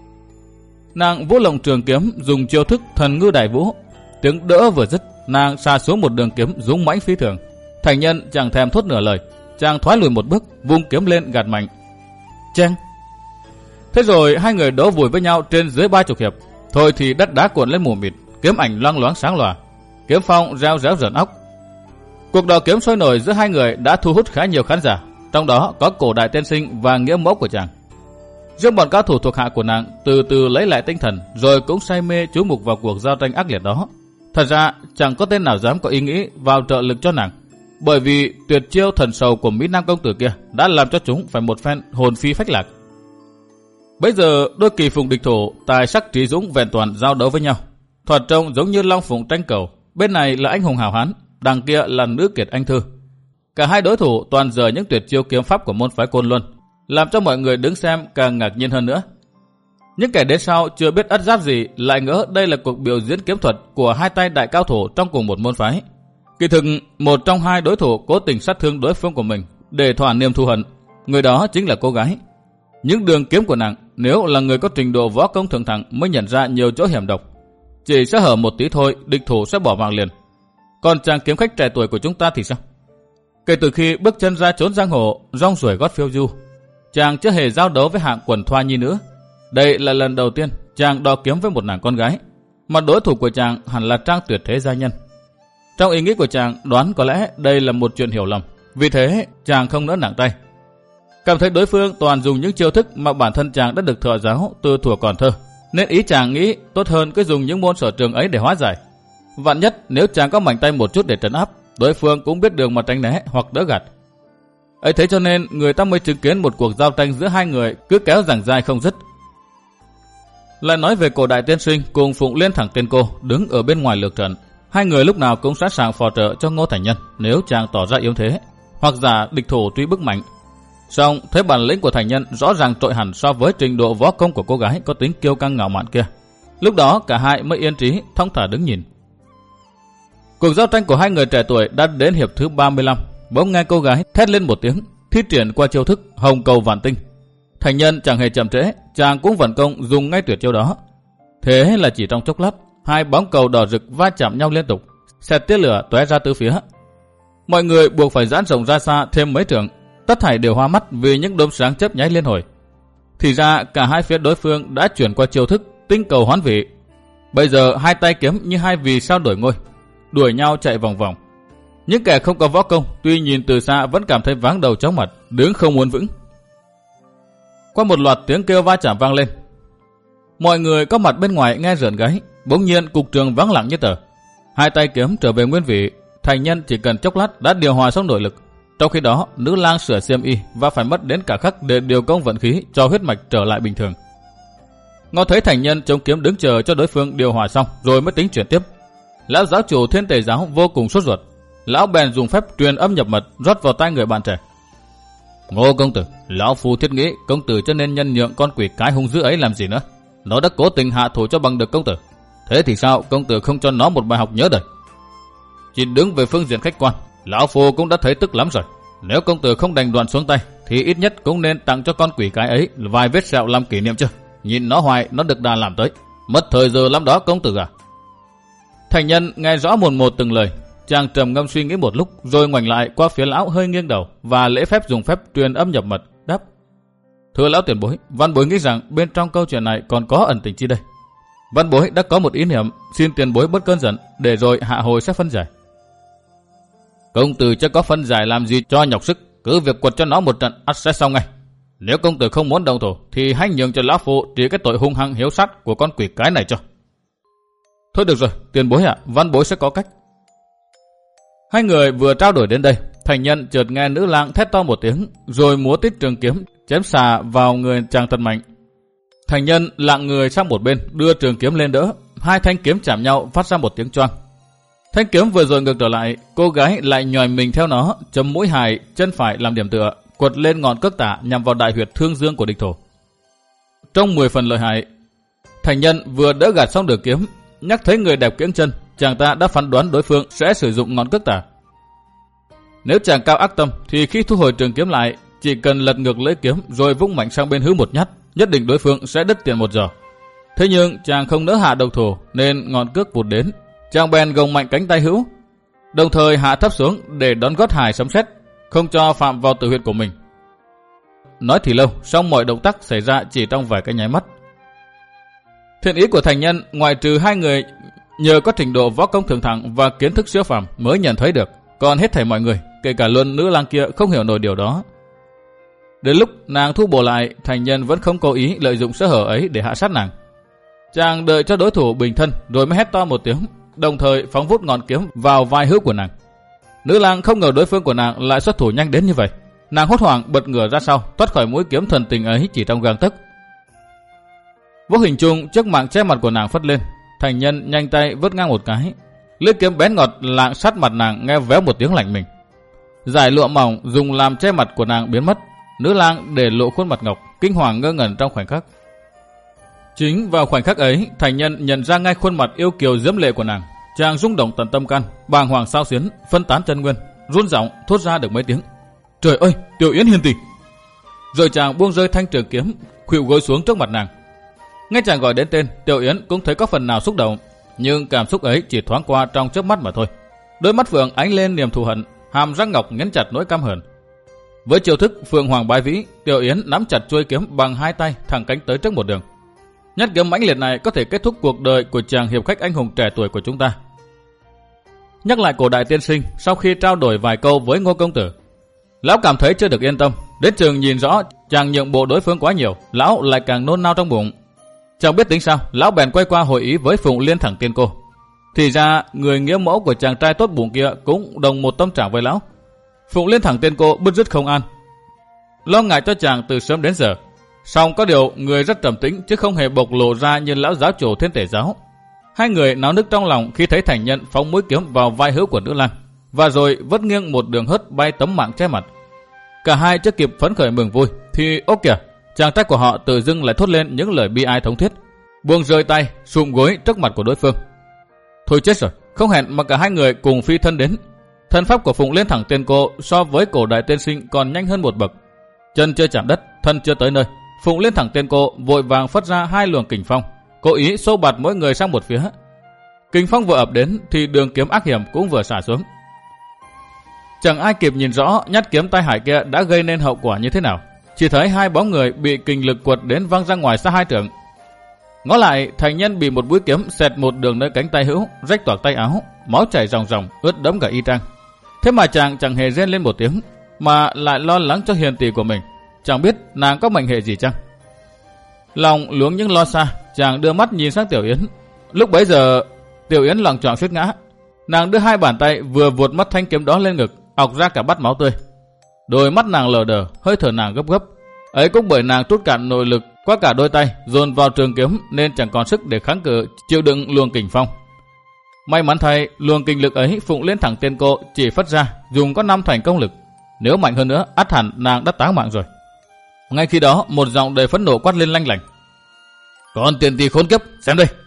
Nàng vũ lồng trường kiếm, dùng chiêu thức thần ngư đại vũ. Tiếng đỡ vừa dứt, nàng sa xuống một đường kiếm dũng mãnh phi thường. Thành Nhân chẳng thèm thốt nửa lời, chàng thoái lùi một bước, vung kiếm lên gạt mạnh. Cheng! Thế rồi hai người đấu vùi với nhau trên dưới ba chục hiệp. Thôi thì đất đá cuộn lên mù mịt, kiếm ảnh loang loáng sáng lòa, kiếm phong reo réo rợn óc. Cuộc đọ kiếm sôi nổi giữa hai người đã thu hút khá nhiều khán giả, trong đó có Cổ Đại Tiên Sinh và nghĩa mẫu của chàng. Riêng bọn cao thủ thuộc hạ của nàng từ từ lấy lại tinh thần, rồi cũng say mê chú mục vào cuộc giao tranh ác liệt đó. Thật ra chẳng có tên nào dám có ý nghĩ vào trợ lực cho nàng, bởi vì tuyệt chiêu thần sầu của Mỹ Nam công tử kia đã làm cho chúng phải một phen hồn phi phách lạc. Bây giờ đôi kỳ phùng địch thủ tài sắc trí dũng vẹn toàn giao đấu với nhau, thoạt trông giống như long phụng tranh cầu. Bên này là anh hùng hào hán, đằng kia là nữ kiệt anh thư. Cả hai đối thủ toàn dở những tuyệt chiêu kiếm pháp của môn phái Côn Luân, làm cho mọi người đứng xem càng ngạc nhiên hơn nữa. Những kẻ đến sau chưa biết ắt giáp gì lại ngỡ đây là cuộc biểu diễn kiếm thuật của hai tay đại cao thủ trong cùng một môn phái. Kỳ thực một trong hai đối thủ cố tình sát thương đối phương của mình để thỏa niềm thù hận, người đó chính là cô gái. Những đường kiếm của nàng nếu là người có trình độ võ công thượng thặng mới nhận ra nhiều chỗ hiểm độc, chỉ sơ hở một tí thôi địch thủ sẽ bỏ mạng liền. Còn chàng kiếm khách trẻ tuổi của chúng ta thì sao? Kể từ khi bước chân ra trốn giang hồ, rong ruổi gót phiêu du, chàng chưa hề giao đấu với hạng quần thoa nhi nữa. Đây là lần đầu tiên chàng đọ kiếm với một nàng con gái, mà đối thủ của chàng hẳn là trang tuyệt thế gia nhân. Trong ý nghĩ của chàng đoán có lẽ đây là một chuyện hiểu lầm, vì thế chàng không nỡ nặng tay. Cảm thấy đối phương toàn dùng những chiêu thức mà bản thân chàng đã được thọ giáo từ thuở còn thơ, nên ý chàng nghĩ tốt hơn cứ dùng những môn sở trường ấy để hóa giải. Vạn nhất nếu chàng có mạnh tay một chút để trấn áp, đối phương cũng biết đường mà tránh né hoặc đỡ gạt. Ấy thế cho nên người ta mới chứng kiến một cuộc giao tranh giữa hai người cứ kéo giằng dài không dứt. Lại nói về Cổ Đại Tiên Sinh cùng Phụng Liên thẳng tên cô đứng ở bên ngoài lược trận. Hai người lúc nào cũng sẵn sàng phò trợ cho Ngô Thành Nhân nếu chàng tỏ ra yếu thế, hoặc giả địch thủ tuy bức mạnh. Song thấy bản lĩnh của Thành Nhân rõ ràng trội hẳn so với trình độ võ công của cô gái có tính kiêu căng ngạo mạn kia. Lúc đó cả hai mới yên trí thong thả đứng nhìn. Cuộc giao tranh của hai người trẻ tuổi đã đến hiệp thứ ba mươi lăm. Bỗng nghe cô gái thét lên một tiếng, thi triển qua chiêu thức Hồng Cầu Vạn Tinh. Thành Nhân chẳng hề chậm trễ, chàng cũng vận công dùng ngay tuyệt chiêu đó. Thế là chỉ trong chốc lát, hai bóng cầu đỏ rực va chạm nhau liên tục, xẹt tia lửa tóe ra tứ phía. Mọi người buộc phải giãn rộng ra xa thêm mấy trượng, tất thảy đều hoa mắt vì những đốm sáng chớp nháy liên hồi. Thì ra cả hai phía đối phương đã chuyển qua chiêu thức Tinh Cầu Hoán Vị. Bây giờ hai tay kiếm như hai vì sao đổi ngôi, đuổi nhau chạy vòng vòng. Những kẻ không có võ công tuy nhìn từ xa vẫn cảm thấy váng đầu chóng mặt, đứng không muốn vững. Qua một loạt tiếng kêu va chạm vang lên, mọi người có mặt bên ngoài nghe rợn gáy. Bỗng nhiên cục trường vắng lặng như tờ. Hai tay kiếm trở về nguyên vị. Thành Nhân chỉ cần chốc lát đã điều hòa xong nội lực. Trong khi đó nữ lang sửa xiêm y và phải mất đến cả khắc để điều công vận khí cho huyết mạch trở lại bình thường. Ngó thấy Thành Nhân chống kiếm đứng chờ cho đối phương điều hòa xong rồi mới tính chuyển tiếp. Lão giáo chủ Thiên Tề giáo vô cùng sốt ruột. Lão bèn dùng phép truyền âm nhập mật rót vào tai người bạn trẻ. Ngô công tử, lão phu thiết nghĩ công tử cho nên nhân nhượng con quỷ cái hung dữ ấy làm gì nữa. Nó đã cố tình hạ thủ cho bằng được công tử. Thế thì sao công tử không cho nó một bài học nhớ đời? Chỉ đứng về phương diện khách quan, lão phu cũng đã thấy tức lắm rồi. Nếu công tử không đành đoạn xuống tay, thì ít nhất cũng nên tặng cho con quỷ cái ấy vài vết sẹo làm kỷ niệm chứ. Nhìn nó hoài nó được đà làm tới, mất thời giờ lắm đó công tử à. Thành Nhân nghe rõ một một từng lời, chàng trầm ngâm suy nghĩ một lúc, rồi ngoảnh lại qua phía lão hơi nghiêng đầu và lễ phép dùng phép truyền âm nhập mật đáp: Thưa lão tiền bối, văn bối nghĩ rằng bên trong câu chuyện này còn có ẩn tình chi đây. Văn bối đã có một ý niệm, xin tiền bối bớt cơn giận, để rồi hạ hồi sẽ phân giải. Công tử chưa có phân giải làm gì cho nhọc sức, cứ việc quật cho nó một trận ắt sẽ xong ngay. Nếu công tử không muốn động thủ thì hãy nhường cho lão phu trị cái tội hung hăng hiếu sát của con quỷ cái này cho. Thôi được rồi, tiền bối ạ, văn bối sẽ có cách. Hai người vừa trao đổi đến đây, thành nhân chợt nghe nữ lang thét to một tiếng, rồi múa tít trường kiếm chém xà vào người chàng thật mạnh. Thành nhân lạng người sang một bên, đưa trường kiếm lên đỡ, hai thanh kiếm chạm nhau phát ra một tiếng choang. Thanh kiếm vừa rồi ngược trở lại, cô gái lại nhòi mình theo nó, chấm mũi hài, chân phải làm điểm tựa, quật lên ngọn cước tả nhằm vào đại huyệt thương dương của địch thổ. Trong mười phần lợi hại, thành nhân vừa đỡ gạt xong được kiếm, nhắc thấy người đẹp kiễng chân, chàng ta đã phán đoán đối phương sẽ sử dụng ngọn cước tả. Nếu chàng cao ác tâm thì khi thu hồi trường kiếm lại, chỉ cần lật ngược lưỡi kiếm rồi vung mạnh sang bên hữu một nhát, nhất định đối phương sẽ đứt tiền một giờ. Thế nhưng chàng không nỡ hạ độc thủ nên ngọn cước vụt đến, chàng bèn gồng mạnh cánh tay hữu, đồng thời hạ thấp xuống để đón gót hài sấm sét, không cho phạm vào tử huyệt của mình. Nói thì lâu, song mọi động tác xảy ra chỉ trong vài cái nháy mắt. Thiện ý của thành nhân, ngoại trừ hai người nhờ có trình độ võ công thượng thặng và kiến thức siêu phàm mới nhận thấy được, còn hết thảy mọi người, kể cả luôn nữ lang kia không hiểu nổi điều đó. Đến lúc nàng thu bổ lại, thành nhân vẫn không cố ý lợi dụng sơ hở ấy để hạ sát nàng. Chàng đợi cho đối thủ bình thân rồi mới hét to một tiếng, đồng thời phóng vút ngọn kiếm vào vai hữu của nàng. Nữ lang không ngờ đối phương của nàng lại xuất thủ nhanh đến như vậy. Nàng hốt hoảng bật ngửa ra sau, thoát khỏi mũi kiếm thần tình ấy chỉ trong gang tấc. Vô hình chung chiếc mạng che mặt của nàng phất lên, thành nhân nhanh tay vứt ngang một cái, lưỡi kiếm bén ngọt lạng sát mặt nàng, nghe véo một tiếng lạnh mình. Giải lụa mỏng dùng làm che mặt của nàng biến mất, nữ lang để lộ khuôn mặt ngọc, kinh hoàng ngơ ngẩn trong khoảnh khắc. Chính vào khoảnh khắc ấy, thành nhân nhận ra ngay khuôn mặt yêu kiều diễm lệ của nàng. Chàng rung động tận tâm can, bàng hoàng sao xuyến, phân tán chân nguyên, run giọng thốt ra được mấy tiếng: "Trời ơi, Tiểu Yến hiền tỷ!" Rồi chàng buông rơi thanh trường kiếm, khuỵu gối xuống trước mặt nàng. Nghe chàng gọi đến tên, Tiểu Yến cũng thấy có phần nào xúc động, nhưng cảm xúc ấy chỉ thoáng qua trong chớp mắt mà thôi. Đôi mắt phượng ánh lên niềm thù hận, hàm răng ngọc nhấn chặt nỗi căm hờn. Với chiêu thức Phượng Hoàng Bái Vĩ, Tiểu Yến nắm chặt chuôi kiếm bằng hai tay, thẳng cánh tới trước một đường. Nhát kiếm mãnh liệt này có thể kết thúc cuộc đời của chàng hiệp khách anh hùng trẻ tuổi của chúng ta. Nhắc lại cổ đại tiên sinh, sau khi trao đổi vài câu với Ngô công tử, lão cảm thấy chưa được yên tâm. Đến chừng nhìn rõ chàng nhượng bộ đối phương quá nhiều, lão lại càng nôn nao trong bụng. Chẳng biết tính sao, lão bèn quay qua hội ý với Phụng Liên Thẳng Tiên Cô. Thì ra người nghĩa mẫu của chàng trai tốt bụng kia cũng đồng một tâm trạng với lão. Phụng Liên Thẳng Tiên Cô bứt rứt không an, lo ngại cho chàng từ sớm đến giờ. Song có điều người rất trầm tĩnh chứ không hề bộc lộ ra như lão giáo chủ Thiên Tể Giáo. Hai người náo nức trong lòng khi thấy thành nhân phóng mũi kiếm vào vai hữu của nữ lang, và rồi vất nghiêng một đường hớt bay tấm mạng che mặt. Cả hai chưa kịp phấn khởi mừng vui thì ố kìa, chàng trai của họ tự dưng lại thốt lên những lời bi ai thống thiết, buông rơi tay sụm gối trước mặt của đối phương. Thôi chết rồi, không hẹn mà cả hai người cùng phi thân đến. Thân pháp của Phụng Liên Thẳng Tiên Cô so với cổ đại tiên sinh còn nhanh hơn một bậc. Chân chưa chạm đất, thân chưa tới nơi, Phụng Liên Thẳng Tiên Cô vội vàng phất ra hai luồng kình phong, cố ý xô bạt mỗi người sang một phía. Kình phong vừa ập đến thì đường kiếm ác hiểm cũng vừa xả xuống. Chẳng ai kịp nhìn rõ nhát kiếm tai hại kia đã gây nên hậu quả như thế nào, chỉ thấy hai bóng người bị kình lực quật đến văng ra ngoài xa hai trượng. Ngó lại, thành nhân bị một mũi kiếm xẹt một đường nơi cánh tay hữu, rách toạc tay áo, máu chảy ròng ròng, ướt đẫm cả y trang. Thế mà chàng chẳng hề rên lên một tiếng, mà lại lo lắng cho hiền tỷ của mình, chẳng biết nàng có mệnh hệ gì chăng. Lòng luống những lo xa, chàng đưa mắt nhìn sang Tiểu Yến. Lúc bấy giờ Tiểu Yến loạng choạng suýt ngã. Nàng đưa hai bàn tay vừa vuột mắt thanh kiếm đó lên ngực, ọc ra cả bát máu tươi. Đôi mắt nàng lờ đờ, hơi thở nàng gấp gấp. Ấy cũng bởi nàng trút cạn nội lực qua cả đôi tay dồn vào trường kiếm nên chẳng còn sức để kháng cự chịu đựng luồng kình phong. May mắn thay, luồng kình lực ấy Phụng Liên Thẳng Tiên Cô chỉ phất ra dùng có năm thành công lực. Nếu mạnh hơn nữa, ắt hẳn nàng đã táng mạng rồi. Ngay khi đó, một giọng đầy phẫn nộ quát lên lanh lảnh: "Con tiền tỷ khốn kiếp, xem đây!"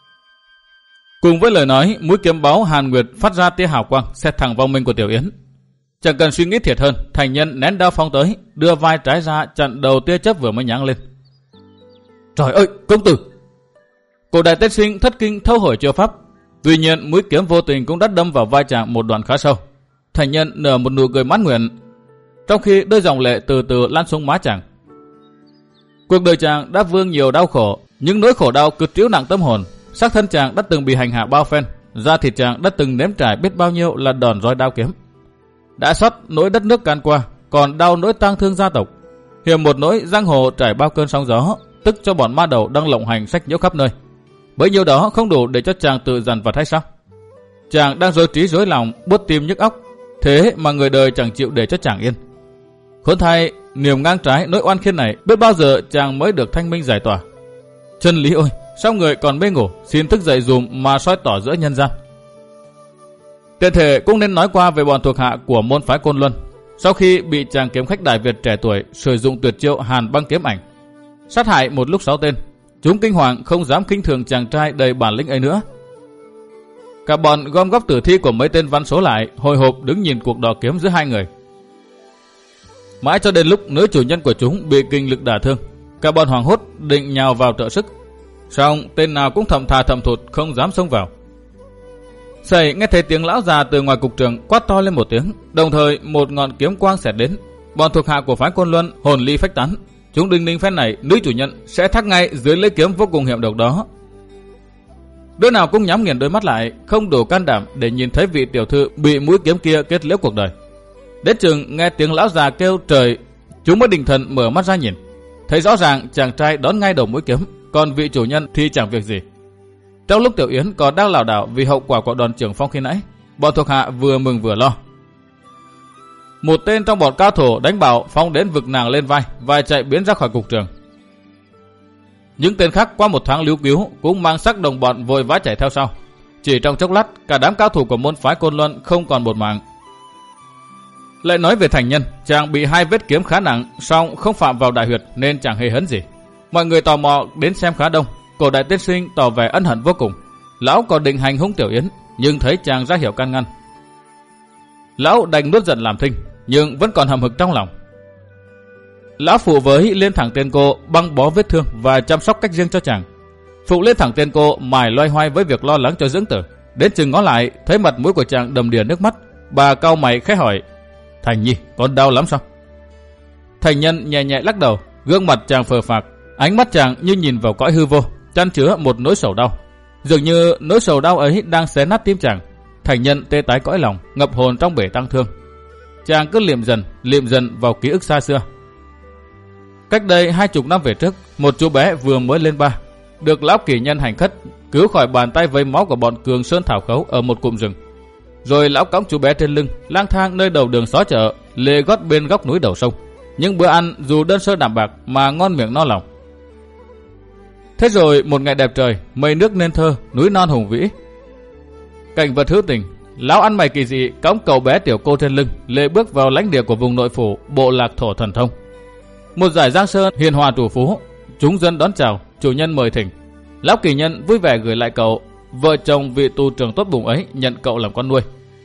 Cùng với lời nói, mũi kiếm báu Hàn Nguyệt phát ra tia hào quang xẹt thẳng vào mình của Tiểu Yến. Chẳng cần suy nghĩ thiệt hơn, thành nhân nén đao phong tới, đưa vai trái ra chặn đầu tia chớp vừa mới nháng lên. Trời ơi, công tử! Cổ đại tiên sinh thất kinh thâu hồi chiêu pháp. Tuy nhiên mũi kiếm vô tình cũng đã đâm vào vai chàng một đoạn khá sâu. Thành nhân nở một nụ cười mãn nguyện, trong khi đôi dòng lệ từ từ lan xuống má chàng. Cuộc đời chàng đã vương nhiều đau khổ, những nỗi khổ đau cứ trĩu nặng tâm hồn. Xác thân chàng đã từng bị hành hạ bao phen, da thịt chàng đã từng nếm trải biết bao nhiêu là đòn roi đao kiếm. Đã xót nỗi đất nước can qua, còn đau nỗi tang thương gia tộc. Hiểm một nỗi giang hồ trải bao cơn sóng gió, tức cho bọn ma đầu đang lộng hành sách nhiễu khắp nơi. Bấy nhiêu đó không đủ để cho chàng tự dằn vặt hay sao? Chàng đang rối trí rối lòng, buốt tim nhức óc, thế mà người đời chẳng chịu để cho chàng yên. Khốn thay, niềm ngang trái nỗi oan khiên này biết bao giờ chàng mới được thanh minh giải tỏa. Chân lý ôi, sao người còn mê ngủ, xin thức dậy dùm mà soi tỏ giữa nhân gian. Tiện thể cũng nên nói qua về bọn thuộc hạ của môn phái Côn Luân. Sau khi bị chàng kiếm khách Đại Việt trẻ tuổi sử dụng tuyệt chiêu Hàn Băng Kiếm Ảnh, sát hại một lúc sáu tên, chúng kinh hoàng không dám khinh thường chàng trai đầy bản lĩnh ấy nữa. Cả bọn gom góp tử thi của mấy tên văn số lại, hồi hộp đứng nhìn cuộc đọ kiếm giữa hai người. Mãi cho đến lúc nữ chủ nhân của chúng bị kinh lực đả thương, cả bọn hoảng hốt định nhào vào trợ sức, song tên nào cũng thầm thà thầm thụt không dám xông vào. Sẩy nghe thấy tiếng lão già từ ngoài cục trường quát to lên một tiếng, đồng thời một ngọn kiếm quang xẹt đến. Bọn thuộc hạ của phái Côn Luân hồn ly phách tán. Chúng đinh ninh phen này nữ chủ nhân sẽ thắc ngay dưới lưỡi kiếm vô cùng hiểm độc đó. Đứa nào cũng nhắm nghiền đôi mắt lại, không đủ can đảm để nhìn thấy vị tiểu thư bị mũi kiếm kia kết liễu cuộc đời. Đến chừng nghe tiếng lão già kêu trời, chúng mới định thần mở mắt ra nhìn, thấy rõ ràng chàng trai đón ngay đầu mũi kiếm, còn vị chủ nhân thì chẳng việc gì. Trong lúc Tiểu Yến còn đang lảo đảo vì hậu quả của đòn trưởng phong khi nãy, bọn thuộc hạ vừa mừng vừa lo. Một tên trong bọn cao thủ đánh bảo phong đến vực nàng lên vai và chạy biến ra khỏi cục trường. Những tên khác qua một tháng líu cứu cũng mang sắc đồng bọn vội vã chạy theo sau. Chỉ trong chốc lát, cả đám cao thủ của môn phái Côn Luân không còn một mảng. Lại nói về Thành Nhân, chàng bị hai vết kiếm khá nặng, song không phạm vào đại huyệt nên chẳng hề hấn gì. Mọi người tò mò đến xem khá đông. Cổ đại tiên sinh tỏ vẻ ân hận vô cùng. Lão còn định hành hung Tiểu Yến, nhưng thấy chàng ra hiệu can ngăn. Lão đành nuốt giận làm thinh, nhưng vẫn còn hầm hực trong lòng. Lão phụ với lên thẳng tên cô băng bó vết thương và chăm sóc cách riêng cho chàng. Phụ lên thẳng tên cô mải loay hoay với việc lo lắng cho dưỡng tử. Đến chừng ngó lại thấy mặt mũi của chàng đầm đìa nước mắt, bà cau mày khẽ hỏi: Thành Nhi, con đau lắm sao? Thành Nhân nhẹ nhẹ lắc đầu, gương mặt chàng phờ phạc, ánh mắt chàng như nhìn vào cõi hư vô, chan chứa một nỗi sầu đau. Dường như nỗi sầu đau ấy đang xé nát tim chàng. Thành Nhân tê tái cõi lòng, ngập hồn trong bể tang thương. Chàng cứ liệm dần, liệm dần vào ký ức xa xưa. Cách đây hai chục năm về trước, một chú bé vừa mới lên ba, được lão kỳ nhân hành khất cứu khỏi bàn tay vây máu của bọn Cường Sơn Thảo Khấu ở một cụm rừng. Rồi lão cõng chú bé trên lưng, lang thang nơi đầu đường xó chợ, lê gót bên góc núi đầu sông. Những bữa ăn dù đơn sơ đạm bạc mà ngon miệng no lòng. Thế rồi một ngày đẹp trời, mây nước nên thơ, núi non hùng vĩ. Cảnh vật hữu tình, lão ăn mày kỳ dị cõng cậu bé tiểu cô trên lưng, lê bước vào lãnh địa của vùng nội phủ bộ lạc thổ thần thông. Một dải giang sơn hiền hòa chủ phú, chúng dân đón chào, chủ nhân mời thỉnh. Lão kỳ nhân vui vẻ gửi lại cậu, vợ chồng vị tù trưởng tốt bụng ấy nhận cậu làm con nuôi.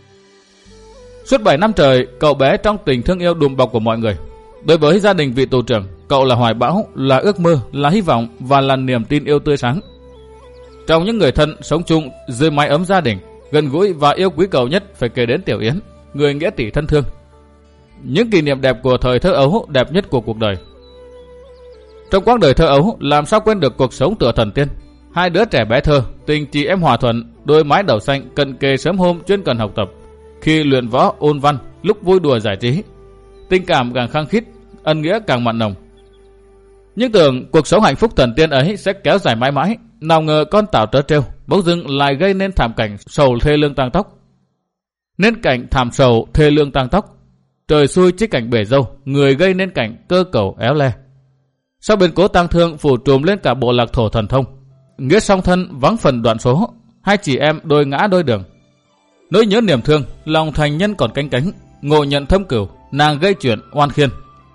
Suốt bảy năm trời, cậu bé trong tình thương yêu đùm bọc của mọi người. Đối với gia đình vị tù trưởng, cậu là hoài bão, là ước mơ, là hy vọng và là niềm tin yêu tươi sáng. Trong những người thân sống chung dưới mái ấm gia đình, gần gũi và yêu quý cậu nhất phải kể đến Tiểu Yến, người nghĩa tỷ thân thương. Những kỷ niệm đẹp của thời thơ ấu đẹp nhất của cuộc đời. Trong quãng đời thơ ấu, làm sao quên được cuộc sống tựa thần tiên. Hai đứa trẻ bé thơ, tình chị em hòa thuận, đôi mái đầu xanh cận kề sớm hôm chuyên cần học tập. Khi luyện võ ôn văn, lúc vui đùa giải trí, tình cảm càng khăng khít, ân nghĩa càng mặn nồng. Nhưng tưởng cuộc sống hạnh phúc thần tiên ấy sẽ kéo dài mãi mãi, nào ngờ con tảo trớ trêu bỗng dưng lại gây nên thảm cảnh sầu thê lương tang tóc. Nên cảnh thảm sầu thê lương tang tóc, trời xui chiếc cảnh bể dâu, người gây nên cảnh cơ cầu éo le. Sau biến cố tang thương phủ trùm lên cả bộ lạc thổ thần thông, nghĩa song thân vắng phần đoạn số, hai chị em đôi ngã đôi đường. Nỗi nhớ niềm thương, lòng Thành Nhân còn canh cánh, ngộ nhận thâm cửu, nàng gây chuyện oan khiên.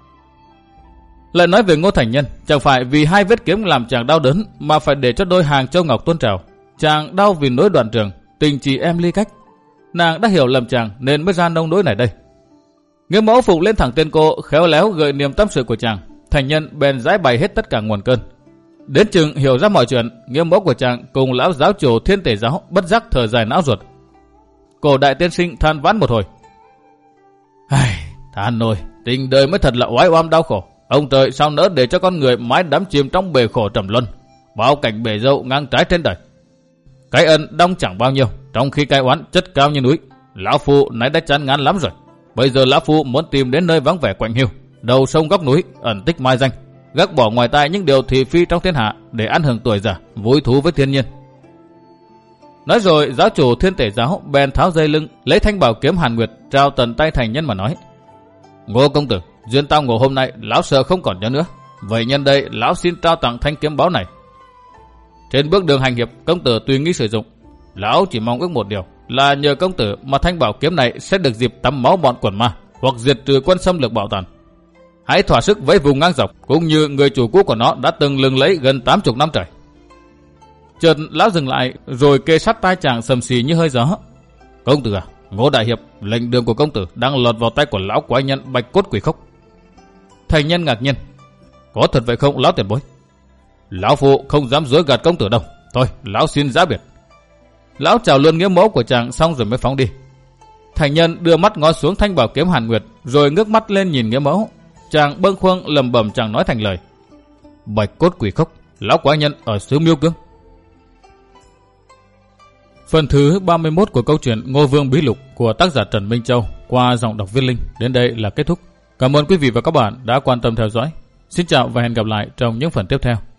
Lại nói về Ngô Thành Nhân, chẳng phải vì hai vết kiếm làm chàng đau đớn mà phải để cho đôi hàng châu ngọc tôn trào. Chàng đau vì nỗi đoạn trường, tình chị em ly cách. Nàng đã hiểu lầm chàng nên mới ra nông nỗi này đây. Nghĩa mẫu phục lên thẳng tên cô, khéo léo gợi niềm tâm sự của chàng. Thành Nhân bèn giải bày hết tất cả nguồn cơn. Đến chừng hiểu ra mọi chuyện, nghĩa mẫu của chàng cùng lão giáo chủ Thiên Tể Giáo bất giác thở dài não ruột. Cổ đại tiên sinh than vãn một hồi. Ai, than nôi, tình đời mới thật là oái oăm đau khổ. Ông trời sao nỡ để cho con người mãi đắm chìm trong bể khổ trầm luân, bao cảnh bể dâu ngang trái trên đời. Cái ân đong chẳng bao nhiêu, trong khi cái oán chất cao như núi. Lão Phu nãy đã chán ngán lắm rồi. Bây giờ Lão Phu muốn tìm đến nơi vắng vẻ quạnh hiu, đầu sông góc núi, ẩn tích mai danh, gác bỏ ngoài tai những điều thị phi trong thiên hạ để ăn hưởng tuổi già, vui thú với thiên nhiên. Nói rồi, giáo chủ Thiên Tể Giáo bèn tháo dây lưng, lấy thanh bảo kiếm Hàn Nguyệt trao tận tay thành nhân mà nói: Ngô công tử, duyên tao ngộ hôm nay lão sợ không còn nhớ nữa. Vậy nhân đây lão xin trao tặng thanh kiếm báu này. Trên bước đường hành hiệp, công tử tùy nghĩ sử dụng. Lão chỉ mong ước một điều, là nhờ công tử mà thanh bảo kiếm này sẽ được dịp tắm máu bọn quần ma, hoặc diệt trừ quân xâm lược bạo tàn. Hãy thỏa sức với vùng ngang dọc, cũng như người chủ cũ của nó đã từng lừng lẫy gần tám chục năm trời. Chợt lão dừng lại, rồi kê sát tai chàng sầm xì như hơi gió: Công tử à, Ngô đại hiệp, lệnh đường của công tử đang lọt vào tay của lão quái nhân Bạch Cốt Quỷ Khốc. Thành nhân ngạc nhiên: Có thật vậy không lão tiền bối? Lão Phu không dám dối gạt công tử đâu. Thôi, lão xin giã biệt. Lão chào luôn nghĩa mẫu của chàng xong rồi mới phóng đi. Thành nhân đưa mắt ngó xuống thanh bảo kiếm Hàn Nguyệt, rồi ngước mắt lên nhìn nghĩa mẫu. Chàng bâng khuâng lầm bầm chẳng nói thành lời. Bạch Cốt Quỷ Khốc, lão quái nhân ở xứ Miêu Cương. Phần thứ ba mươi mốt của câu chuyện Ngô Vương Bí Lục của tác giả Trần Minh Châu qua giọng đọc Viết Linh đến đây là kết thúc. Cảm ơn quý vị và các bạn đã quan tâm theo dõi. Xin chào và hẹn gặp lại trong những phần tiếp theo.